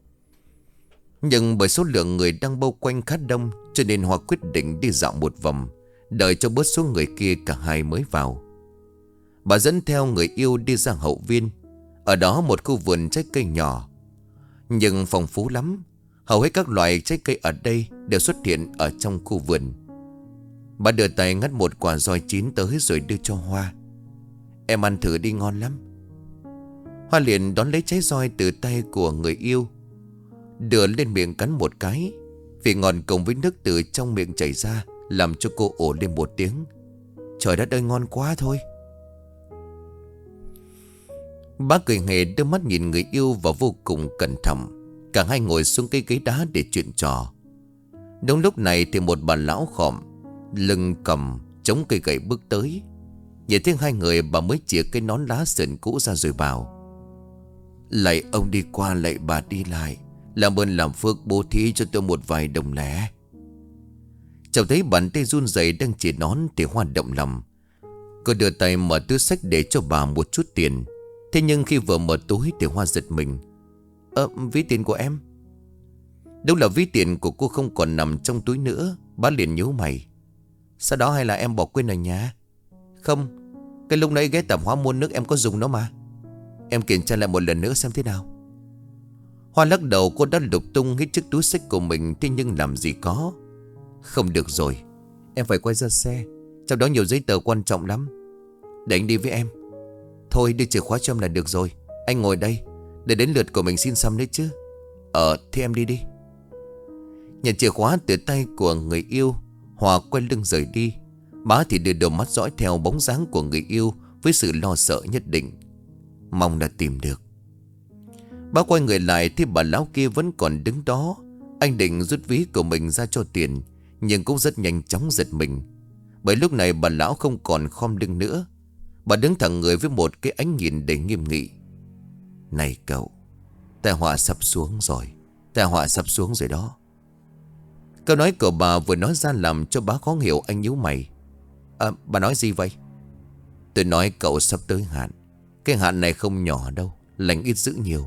A: Nhưng bởi số lượng người đang bao quanh khá đông, cho nên Hoa quyết định đi dạo một vòng, đợi cho bớt số người kia cả hai mới vào. Bà dẫn theo người yêu đi ra hậu viên. Ở đó một khu vườn trái cây nhỏ, nhưng phong phú lắm. Hầu hết các loại trái cây ở đây đều xuất hiện ở trong khu vườn. Bà đưa tay ngắt một quả doi chín tới rồi đưa cho Hoa. Em ăn thử đi, ngon lắm. Hoa liền đón lấy trái doi từ tay của người yêu, đưa lên miệng cắn một cái. Vị ngọt cùng với nước từ trong miệng chảy ra làm cho cô ồ lên một tiếng. Trời đất ơi, ngon quá thôi. Bác cười hề đưa mắt nhìn người yêu và vô cùng cẩn thận. Cả hai ngồi xuống cái ghế đá để chuyện trò. Đúng lúc này thì một bà lão khòm, lưng cầm chống cây gậy bước tới. Nhìn thấy hai người, bà mới chĩa cái nón lá sườn cũ ra rồi bảo: Lạy ông đi qua, lạy bà đi lại, làm ơn làm phước bố thí cho tôi một vài đồng lẻ. Cháu thấy bàn tay run rẩy đang chỉ nón thì Hoa động lòng. Cô đưa tay mở túi xách để cho bà một chút tiền. Thế nhưng khi vừa mở túi thì Hoa giật mình. Ví tiền của em. Đúng là ví tiền của cô không còn nằm trong túi nữa. Bá liền nhíu mày. Sau đó hay là em bỏ quên ở nhà? Không, cái lúc nãy ghé tạp hóa mua nước em có dùng nó mà. Em kiểm tra lại một lần nữa xem thế nào. Hoa lắc đầu, cô đã lục tung hết chiếc túi xách của mình. Thế nhưng làm gì có. Không được rồi, em phải quay ra xe, trong đó nhiều giấy tờ quan trọng lắm. Để anh đi với em. Thôi đưa chìa khóa cho em là được rồi. Anh ngồi đây, để đến lượt của mình xin xăm đấy chứ. Thì em đi đi. Nhận chìa khóa từ tay của người yêu, Hòa quay lưng rời đi. Bá thì đưa đầu mắt dõi theo bóng dáng của người yêu với sự lo sợ nhất định. Mong là tìm được. Bá quay người lại thì bà lão kia vẫn còn đứng đó. Anh định rút ví của mình ra cho tiền, nhưng cũng rất nhanh chóng giật mình. Bởi lúc này bà lão không còn khom lưng nữa. Bà đứng thẳng người với một cái ánh nhìn đầy nghiêm nghị. Này cậu, tai họa sắp xuống rồi. Tai họa sắp xuống rồi đó. Câu nói của bà vừa nói ra làm cho bá khó hiểu. Anh nhíu mày. Bà nói gì vậy? Tôi nói cậu sắp tới hạn. Cái hạn này không nhỏ đâu, lành ít dữ nhiều.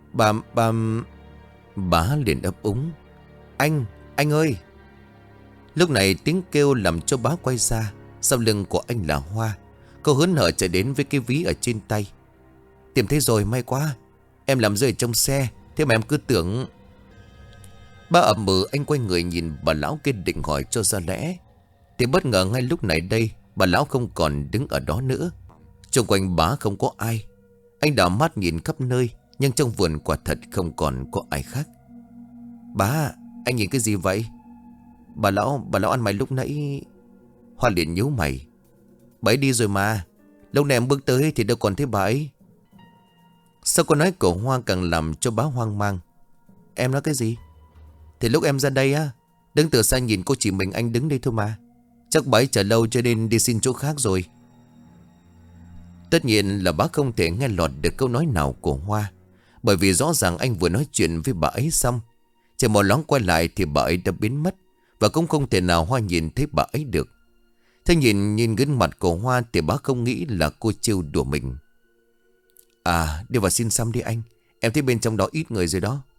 A: Bá liền ấp úng. Anh ơi. Lúc này tiếng kêu làm cho bá quay ra. Sau lưng của anh là Hoa. Cô hớn hở chạy đến với cái ví ở trên tay. Tìm thấy rồi, may quá. Em làm rơi trong xe, thế mà em cứ tưởng. Bá ậm ừ. Anh quay người nhìn bà lão kia định hỏi cho ra lẽ. Thì bất ngờ ngay lúc này đây, bà lão không còn đứng ở đó nữa. Xung quanh bá không có ai. Anh đảo mắt nhìn khắp nơi, nhưng trong vườn quả thật không còn có ai khác. Bá, anh nhìn cái gì vậy? Bà lão ăn mày lúc nãy. Hoa liền nhíu mày. Bà ấy đi rồi mà. Lúc này em bước tới thì đâu còn thấy bà ấy. Sao câu nói của Hoa càng làm cho bá hoang mang. Em nói cái gì? Thì lúc em ra đây á, đứng từ xa nhìn cô chỉ mình anh đứng đây thôi mà. Chắc bà ấy chờ lâu cho nên đi xin chỗ khác rồi. Tất nhiên là bá không thể nghe lọt được câu nói nào của Hoa, bởi vì rõ ràng anh vừa nói chuyện với bà ấy xong. Chỉ một loáng quay lại thì bà ấy đã biến mất, và cũng không thể nào Hoa nhìn thấy bà ấy được. Thế nhìn gương mặt của Hoa thì bà không nghĩ là cô trêu đùa mình. À, đi vào xin xăm đi anh. Em thấy bên trong đó ít người rồi đó.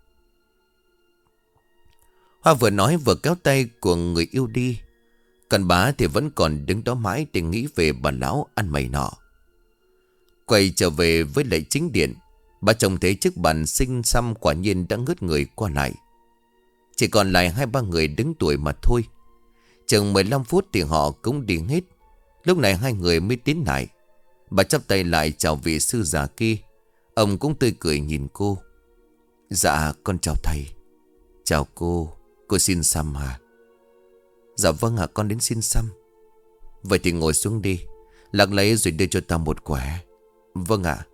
A: Hoa vừa nói vừa kéo tay của người yêu đi. Còn bà thì vẫn còn đứng đó mãi để nghĩ về bà lão ăn mày nọ. Quay trở về với lại chính điện, bà trông thấy chiếc bàn xinh xăm quả nhiên đã ngớt người qua lại. Chỉ còn lại 2-3 người đứng tuổi mà thôi. Chừng 15 phút thì họ cũng đi hết. Lúc này 2 người mới tiến lại. Bà chắp tay lại chào vị sư già kia. Ông cũng tươi cười nhìn cô. Dạ con chào thầy. Chào cô xin xăm hả? Dạ vâng ạ, con đến xin xăm. Vậy thì ngồi xuống đi, lặng lấy rồi đưa cho ta một quẻ. Vâng ạ.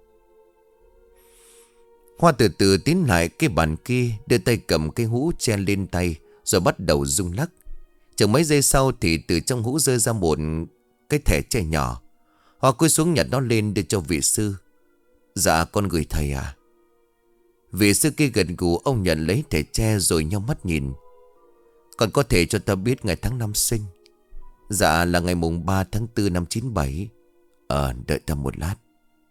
A: Hoa từ từ tiến lại cái bàn kia, đưa tay cầm cái hũ che lên tay, rồi bắt đầu rung lắc. Chừng mấy giây sau thì từ trong hũ rơi ra một cái thẻ tre nhỏ. Hoa cúi xuống nhặt nó lên đưa cho vị sư. Dạ con gửi thầy à? Vị sư kia gật gù, ông nhận lấy thẻ tre rồi nhắm mắt nhìn. Còn có thể cho ta biết ngày tháng năm sinh? Dạ là ngày mùng 3 tháng 4 năm 97. Đợi ta một lát.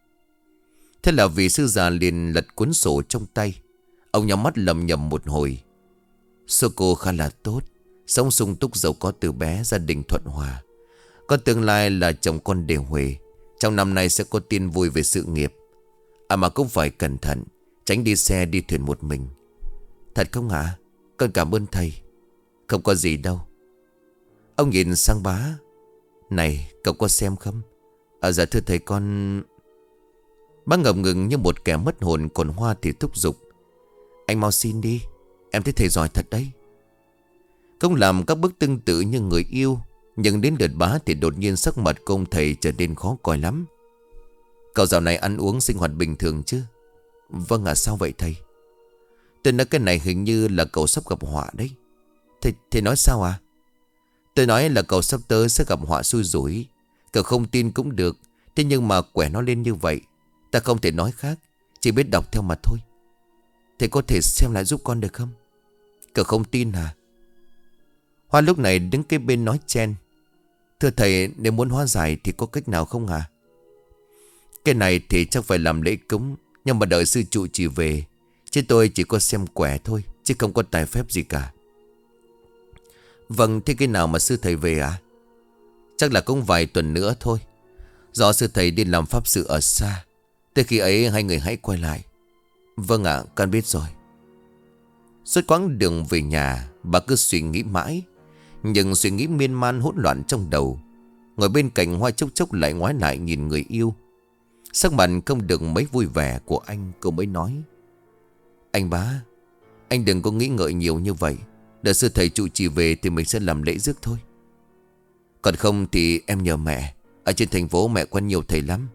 A: Thế là vị sư già liền lật cuốn sổ trong tay. Ông nhắm mắt lầm nhầm một hồi. Số cô khá là tốt, sống sung túc giàu có từ bé, gia đình thuận hòa. Có tương lai là chồng con đều huề. Trong năm nay sẽ có tin vui về sự nghiệp. Mà cũng phải cẩn thận, tránh đi xe đi thuyền một mình. Thật không ạ? Con cảm ơn thầy. Không có gì đâu. Ông nhìn sang bá. Này cậu có xem không? Dạ thưa thầy con. Bá ngập ngừng như một kẻ mất hồn. Còn Hoa thì thúc giục. Anh mau xin đi, em thấy thầy giỏi thật đấy. Công làm các bước tương tự như người yêu. Nhưng đến đợt bá thì đột nhiên sắc mặt của ông thầy trở nên khó coi lắm. Cậu dạo này ăn uống sinh hoạt bình thường chứ? Vâng ạ, sao vậy thầy? Tôi nói cái này hình như là cậu sắp gặp họa đấy. Thầy nói sao à? Tôi nói là cậu sắp tới sẽ gặp họa xui rủi. Cậu không tin cũng được. Thế nhưng mà quẻ nó lên như vậy, ta không thể nói khác, chỉ biết đọc theo mà thôi. Thầy có thể xem lại giúp con được không? Cậu không tin à? Hoa lúc này đứng kế bên nói chen. Thưa thầy, nếu muốn hóa giải thì có cách nào không à? Cái này thì chắc phải làm lễ cúng, nhưng mà đợi sư trụ chỉ về. Chứ tôi chỉ có xem quẻ thôi, chứ không có tài phép gì cả. Vâng, thế cái nào mà sư thầy về à? Chắc là cũng vài tuần nữa thôi. Do sư thầy đi làm pháp sự ở xa. Tới khi ấy 2 người hãy quay lại. Vâng ạ, con biết rồi. Suốt quãng đường về nhà, bà cứ suy nghĩ mãi. Nhưng suy nghĩ miên man hỗn loạn trong đầu. Ngồi bên cạnh Hoa chốc chốc lại ngoái lại nhìn người yêu. Sắc mặt không được mấy vui vẻ của anh, cô mới nói. Anh bá, anh đừng có nghĩ ngợi nhiều như vậy. Đợi sư thầy trụ trì về thì mình sẽ làm lễ rước thôi. Còn không thì em nhờ mẹ. Ở trên thành phố mẹ quen nhiều thầy lắm.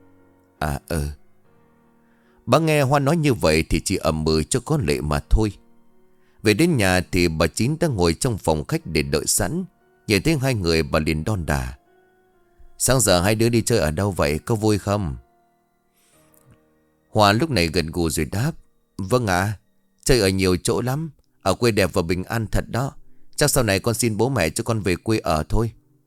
A: Bà nghe Hoa nói như vậy thì chỉ ậm ừ cho có lệ mà thôi. Về đến nhà thì bà Chín đang ngồi trong phòng khách để đợi sẵn. Nhìn thấy 2 người bà liền đon đả. Sáng giờ 2 đứa đi chơi ở đâu vậy, có vui không? Hoa lúc này gần gù rồi đáp. Vâng ạ, chơi ở nhiều chỗ lắm. Ở quê đẹp và bình an thật đó. Chắc sau này con xin bố mẹ cho con về quê ở thôi.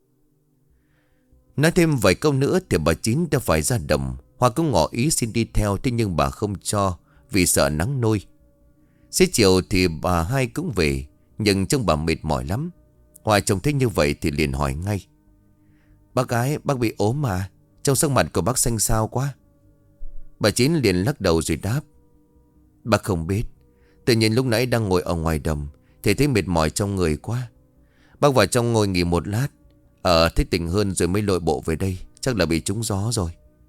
A: Nói thêm vài câu nữa thì bà Chín đã phải ra đồng. Hoa cũng ngỏ ý xin đi theo, thế nhưng bà không cho vì sợ nắng nôi. Xế chiều thì bà hai cũng về, nhưng trông bà mệt mỏi lắm. Hoa trông thấy như vậy thì liền hỏi ngay. Bác gái, bác bị ốm mà, trông sắc mặt của bác xanh xao quá. Bà Chín liền lắc đầu rồi đáp. Bác không biết, tự nhiên lúc nãy đang ngồi ở ngoài đồng thì thấy mệt mỏi trong người quá. Bác vào trong ngồi nghỉ một lát, thấy tỉnh hơn rồi mới lội bộ về đây. Chắc là bị trúng gió rồi.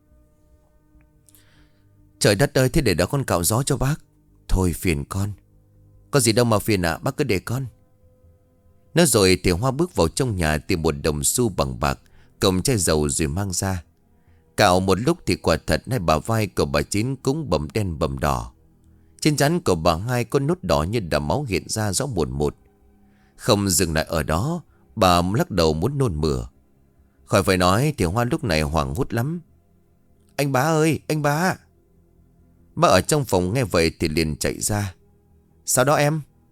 A: Trời đất ơi, thế để đó con cạo gió cho bác. Thôi phiền con. Có gì đâu mà phiền ạ, bác cứ để con. Nói rồi thì Hoa bước vào trong nhà tìm một đồng xu bằng bạc, cầm chai dầu rồi mang ra. Cạo một lúc thì quả thật hai bả vai của bà Chín cũng bầm đen bầm đỏ. Trên trán của bà hai có nốt đỏ như đầm máu hiện ra rõ một một. Không dừng lại ở đó, bà lắc đầu muốn nôn mửa. Khỏi phải nói thì Hoa lúc này hoảng hốt lắm. Anh bá ơi, anh bá. Bác ở trong phòng nghe vậy thì liền chạy ra. Sao đó em?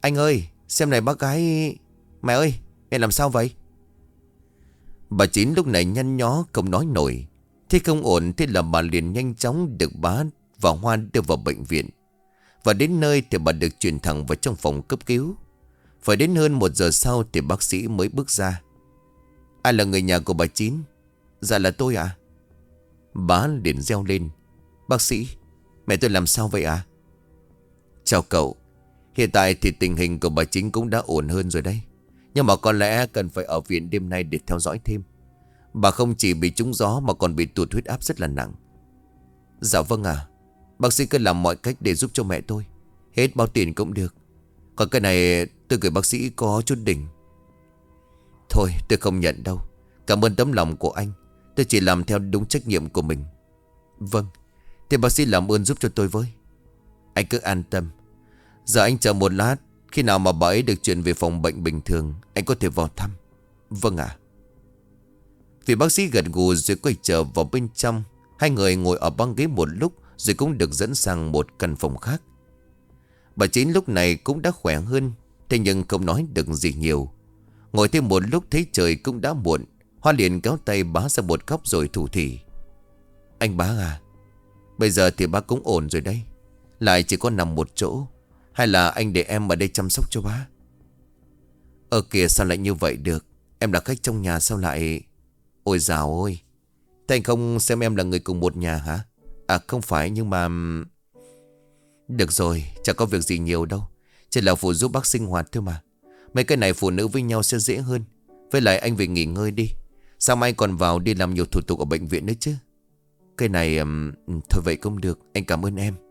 A: Anh ơi, xem này bác gái. Mẹ ơi, mẹ làm sao vậy? Bà Chín lúc này nhăn nhó không nói nổi. Thế không ổn, thế là bà liền nhanh chóng được bá và Hoa đưa vào bệnh viện. Và đến nơi thì bà được chuyển thẳng vào trong phòng cấp cứu. Phải đến hơn 1 giờ sau thì bác sĩ mới bước ra. Ai là người nhà của bà Chín? Dạ là tôi ạ. Bá liền reo lên. Bác sĩ, mẹ tôi làm sao vậy ạ? Chào cậu. Hiện tại thì tình hình của bà Chín cũng đã ổn hơn rồi đấy. Nhưng mà có lẽ cần phải ở viện đêm nay để theo dõi thêm. Bà không chỉ bị trúng gió mà còn bị tụt huyết áp rất là nặng. Dạ vâng ạ. Bác sĩ cứ làm mọi cách để giúp cho mẹ tôi. Hết bao tiền cũng được. Còn cái này tôi gửi bác sĩ có chút đỉnh. Thôi tôi không nhận đâu. Cảm ơn tấm lòng của anh. Tôi chỉ làm theo đúng trách nhiệm của mình. Vâng. Thì bác sĩ làm ơn giúp cho tôi với. Anh cứ an tâm. Giờ anh chờ một lát. Khi nào mà bà ấy được chuyển về phòng bệnh bình thường, anh có thể vào thăm. Vâng ạ. Vì bác sĩ gật gù rồi quay trở vào bên trong. Hai người ngồi ở băng ghế một lúc rồi cũng được dẫn sang một căn phòng khác. Bà Chín lúc này cũng đã khỏe hơn. Thế nhưng không nói được gì nhiều. Ngồi thêm một lúc thấy trời cũng đã muộn. Hoa liền kéo tay bá ra một góc rồi thủ thỉ. Anh bá à, bây giờ thì bác cũng ổn rồi đấy. Lại chỉ có nằm một chỗ. Hay là anh để em ở đây chăm sóc cho bác? Kìa sao lại như vậy được? Em là khách trong nhà sao lại... Ôi dào ôi. Thế anh không xem em là người cùng một nhà hả? À không phải nhưng mà... Được rồi, chẳng có việc gì nhiều đâu. Chỉ là phụ giúp bác sinh hoạt thôi mà. Mấy cái này phụ nữ với nhau sẽ dễ hơn. Với lại anh về nghỉ ngơi đi. Sao mai còn vào đi làm nhiều thủ tục ở bệnh viện nữa chứ? Cái này... Thôi vậy cũng được, anh cảm ơn em.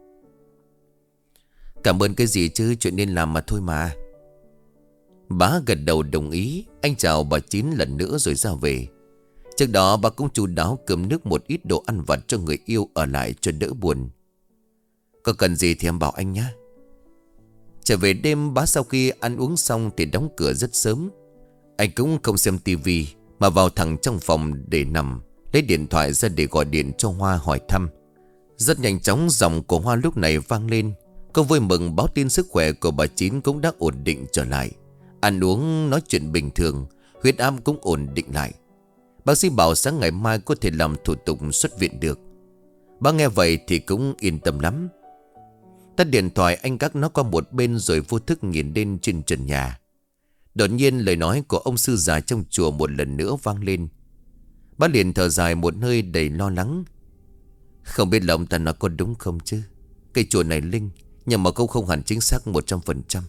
A: Cảm ơn cái gì chứ, chuyện nên làm mà thôi mà. Bá gật đầu đồng ý. Anh chào bà Chín lần nữa rồi ra về. Trước đó bà cũng chu đáo cơm nước một ít đồ ăn vặt cho người yêu ở lại cho đỡ buồn. Có cần gì thì em bảo anh nhé. Trở về đêm bá sau khi ăn uống xong thì đóng cửa rất sớm. Anh cũng không xem tivi mà vào thẳng trong phòng để nằm. Lấy điện thoại ra để gọi điện cho Hoa hỏi thăm. Rất nhanh chóng giọng của Hoa lúc này vang lên. Cô vui mừng báo tin sức khỏe của bà Chín cũng đã ổn định trở lại. Ăn uống nói chuyện bình thường. Huyết áp cũng ổn định lại. Bác sĩ bảo sáng ngày mai có thể làm thủ tục xuất viện được. Bác nghe vậy thì cũng yên tâm lắm. Tắt điện thoại anh gác nó qua một bên rồi vô thức nhìn lên trên trần nhà. Đột nhiên lời nói của ông sư già trong chùa một lần nữa vang lên. Bác liền thở dài một hơi đầy lo lắng. Không biết là ông ta nói có đúng không chứ. Cái chùa này linh, nhưng mà cũng không hẳn chính xác 100%.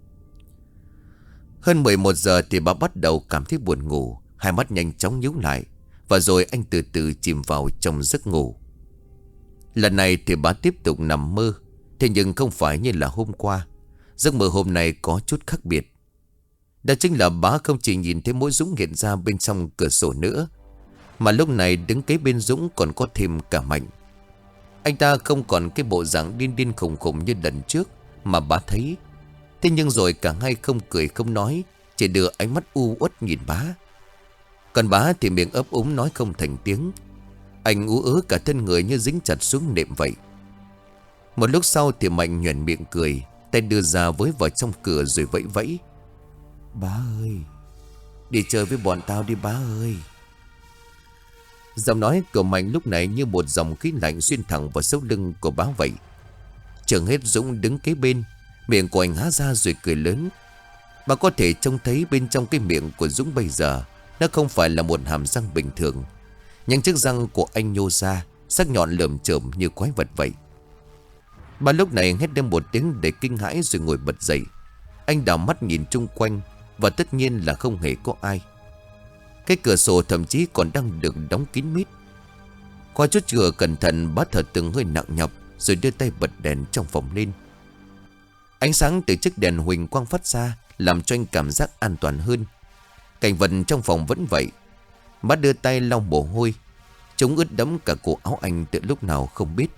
A: Hơn 11 giờ thì bà bắt đầu cảm thấy buồn ngủ. Hai mắt nhanh chóng nhíu lại. Và rồi anh từ từ chìm vào trong giấc ngủ. Lần này thì bà tiếp tục nằm mơ. Thế nhưng không phải như là hôm qua. Giấc mơ hôm nay có chút khác biệt. Đó chính là bà không chỉ nhìn thấy mỗi Dũng hiện ra bên trong cửa sổ nữa, mà lúc này đứng kế bên Dũng còn có thêm cả Mạnh. Anh ta không còn cái bộ dạng điên điên khùng khùng như lần trước mà bà thấy. Thế nhưng rồi cả hai không cười không nói, chỉ đưa ánh mắt u uất nhìn bá. Còn bá thì miệng ấp úng nói không thành tiếng. Anh ú ớ cả thân người như dính chặt xuống nệm vậy. Một lúc sau thì Mạnh nhoẻn miệng cười, tay đưa ra với vào trong cửa rồi vẫy vẫy. Bá ơi, đi chơi với bọn tao đi bá ơi. Giọng nói của Mạnh lúc này như một dòng khí lạnh xuyên thẳng vào sống lưng của bá vậy. Trường hết Dũng đứng kế bên, miệng của anh há ra rồi cười lớn. Bà có thể trông thấy bên trong cái miệng của Dũng bây giờ nó không phải là một hàm răng bình thường. Những chiếc răng của anh nhô ra, sắc nhọn lởm chởm như quái vật vậy. Bà lúc này hét lên một tiếng để kinh hãi rồi ngồi bật dậy. Anh đảo mắt nhìn chung quanh và tất nhiên là không hề có ai. Cái cửa sổ thậm chí còn đang được đóng kín mít. Qua chút cửa cẩn thận bá thở từng hơi nặng nhọc rồi đưa tay bật đèn trong phòng lên. Ánh sáng từ chiếc đèn huỳnh quang phát ra làm cho anh cảm giác an toàn hơn. Cảnh vật trong phòng vẫn vậy. Bá đưa tay lau mồ hôi. Chúng ướt đẫm cả cổ áo anh từ lúc nào không biết.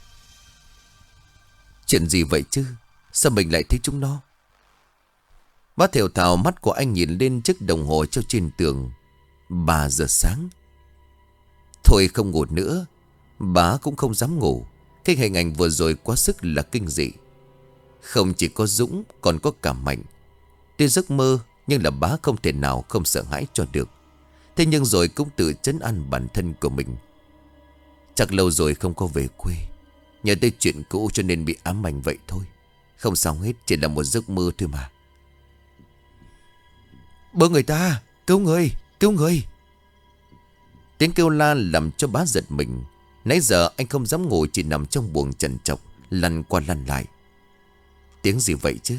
A: Chuyện gì vậy chứ? Sao mình lại thấy chúng nó? Bá thều thào mắt của anh nhìn lên chiếc đồng hồ treo trên tường. 3 giờ sáng. Thôi không ngủ nữa. Bá cũng không dám ngủ. Cái hình ảnh vừa rồi quá sức là kinh dị. Không chỉ có Dũng, còn có cả Mạnh. Tuy giấc mơ, nhưng là bá không thể nào không sợ hãi cho được. Thế nhưng rồi cũng tự trấn an bản thân của mình. Chắc lâu rồi không có về quê, nhớ tới chuyện cũ cho nên bị ám ảnh vậy thôi. Không sao hết, chỉ là một giấc mơ thôi mà. Bớ người ta, cứu người, cứu người. Tiếng kêu la làm cho bá giật mình. Nãy giờ anh không dám ngủ, chỉ nằm trong buồng trần trọc, lăn qua lăn lại. Tiếng gì vậy chứ?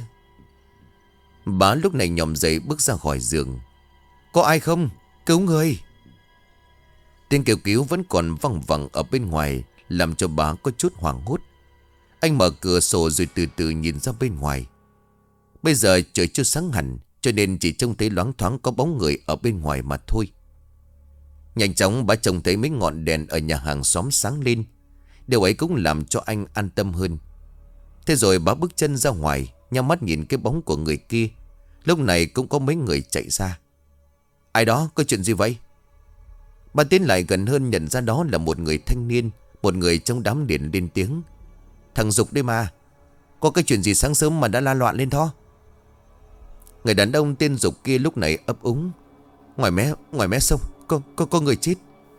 A: Bá lúc này nhòm dậy bước ra khỏi giường. Có ai không? Cứu người. Tiếng kêu cứu vẫn còn văng vẳng ở bên ngoài, làm cho bá có chút hoảng hốt. Anh mở cửa sổ rồi từ từ nhìn ra bên ngoài. Bây giờ trời chưa sáng hẳn, cho nên chỉ trông thấy loáng thoáng có bóng người ở bên ngoài mà thôi. Nhanh chóng bá trông thấy mấy ngọn đèn ở nhà hàng xóm sáng lên. Điều ấy cũng làm cho anh an tâm hơn. Thế rồi bá bước chân ra ngoài, nhắm mắt nhìn cái bóng của người kia. Lúc này cũng có mấy người chạy ra. Ai đó, có chuyện gì vậy? Bá tiến lại gần hơn, nhận ra đó là một người thanh niên. Một người trong đám điện lên tiếng. Thằng Dục đây mà. Có cái chuyện gì sáng sớm mà đã la loạn lên đó? Người đàn ông tên Dục kia lúc này ấp úng. Ngoài mé sông có người chết.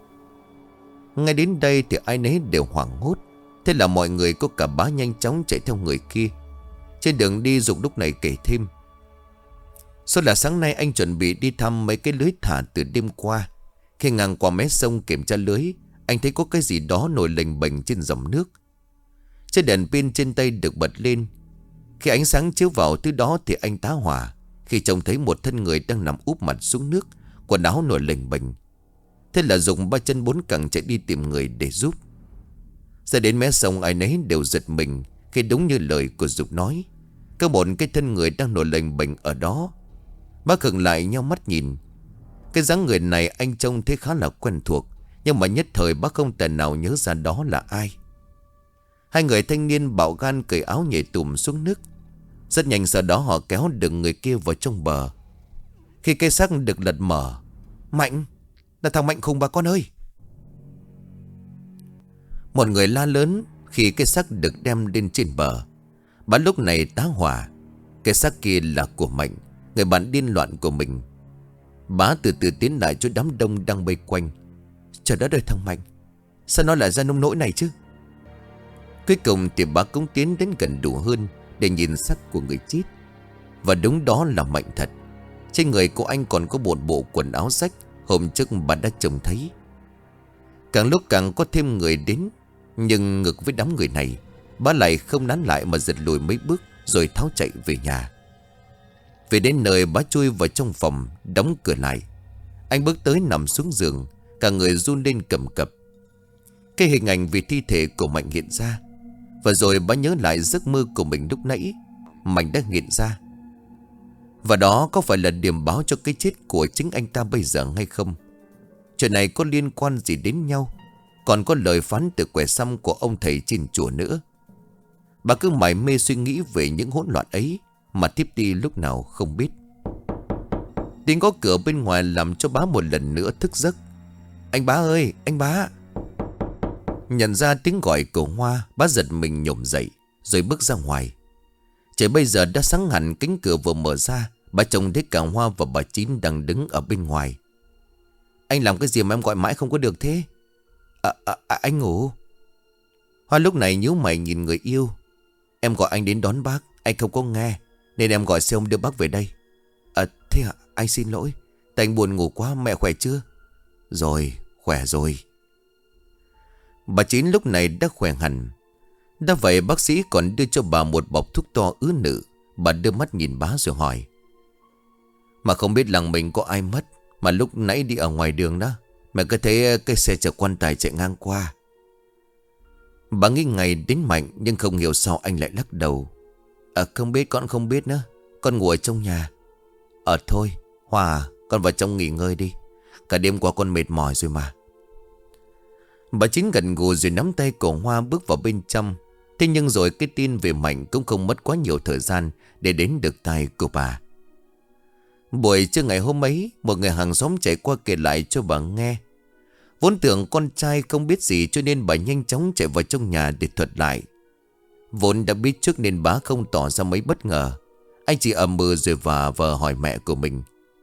A: Ngay đến đây thì ai nấy đều hoảng hốt. Thế là mọi người có cả bá nhanh chóng chạy theo người kia. Trên đường đi Dục lúc này kể thêm. Số là sáng nay anh chuẩn bị đi thăm mấy cái lưới thả từ đêm qua. Khi ngang qua mé sông kiểm tra lưới, anh thấy có cái gì đó nổi lềnh bềnh trên dòng nước. Chiếc đèn pin trên tay được bật lên. Khi ánh sáng chiếu vào thứ đó thì anh tá hỏa khi trông thấy một thân người đang nằm úp mặt xuống nước, quần áo nổi lềnh bềnh. Thế là dùng ba chân bốn cẳng chạy đi tìm người để giúp. Ra đến mé sông ai nấy đều giật mình khi đúng như lời của Dục nói. Có một cái thân người đang nổi lềnh bềnh ở đó. Bác khựng lại nhau mắt nhìn. Cái dáng người này anh trông thấy khá là quen thuộc, nhưng mà nhất thời bác không thể nào nhớ ra đó là ai. Hai người thanh niên bạo gan cởi áo nhảy tùm xuống nước. Rất nhanh sau đó họ kéo được người kia vào trong bờ. Khi cây xác được lật mở. Mạnh, là thằng Mạnh khùng bà con ơi. Một người la lớn khi cái xác được đem lên trên bờ. Bà lúc này tá hỏa. Cái xác kia là của Mạnh, người bạn điên loạn của mình. Bá từ từ tiến lại chỗ đám đông đang vây quanh. Trời đất ơi, thằng Mạnh, sao nó lại ra nông nỗi này chứ? Cuối cùng thì bá cũng tiến đến gần đủ hơn để nhìn xác của người chết. Và đúng đó là Mạnh thật. Trên người của anh còn có một bộ quần áo rách hôm trước bà đã trông thấy. Càng lúc càng có thêm người đến. Nhưng ngược với đám người này, bá lại không nán lại mà giật lùi mấy bước rồi tháo chạy về nhà. Về đến nơi bá chui vào trong phòng, đóng cửa lại. Anh bước tới nằm xuống giường, cả người run lên cầm cập. Cái hình ảnh về thi thể của Mạnh hiện ra. Và rồi bá nhớ lại giấc mơ của mình lúc nãy Mạnh đã hiện ra. Và đó có phải là điểm báo cho cái chết của chính anh ta bây giờ hay không? Chuyện này có liên quan gì đến nhau? Còn có lời phán từ quẻ xăm của ông thầy trên chùa nữa. Bà cứ mải mê suy nghĩ về những hỗn loạn ấy mà thiếp đi lúc nào không biết. Tiếng gõ cửa bên ngoài làm cho bá một lần nữa thức giấc. Anh Bá ơi, anh Bá. Nhận ra tiếng gọi của Hoa, bá giật mình nhổm dậy rồi bước ra ngoài. Trời bây giờ đã sáng hẳn, cánh cửa vừa mở ra, bà trông thấy cả Hoa và bà Chín đang đứng ở bên ngoài. Anh làm cái gì mà em gọi mãi không có được thế? Anh ngủ. Hoa lúc này nhíu mày nhìn người yêu. Em gọi anh đến đón bác, anh không có nghe, nên em gọi xe ông đưa bác về đây. Thế hả? Anh xin lỗi. Tại anh buồn ngủ quá. Mẹ khỏe chưa? Rồi, khỏe rồi. Bà Chín lúc này đã khỏe hẳn. Đã vậy bác sĩ còn đưa cho bà một bọc thuốc to ứ nự. Bà đưa mắt nhìn bá rồi hỏi. Mà không biết làng mình có ai mất mà lúc nãy đi ở ngoài đường đó, mẹ cứ thấy cái xe chở quan tài chạy ngang qua. Bà nghĩ ngay đến Mạnh, nhưng không hiểu sao anh lại lắc đầu. Không biết, con không biết nữa. Con ngủ ở trong nhà. Thôi Hòa, con vào trong nghỉ ngơi đi. Cả đêm qua con mệt mỏi rồi mà. Bà Chín gật gù rồi nắm tay của Hoa bước vào bên trong. Thế nhưng rồi cái tin về Mạnh cũng không mất quá nhiều thời gian để đến được tai của bà. Buổi trưa ngày hôm ấy, một người hàng xóm chạy qua kể lại cho bà nghe. Vốn tưởng con trai không biết gì cho nên bà nhanh chóng chạy vào trong nhà để thuật lại. Vốn đã biết trước nên bá không tỏ ra mấy bất ngờ. Anh chỉ ậm ừ rồi vờ hỏi mẹ của mình.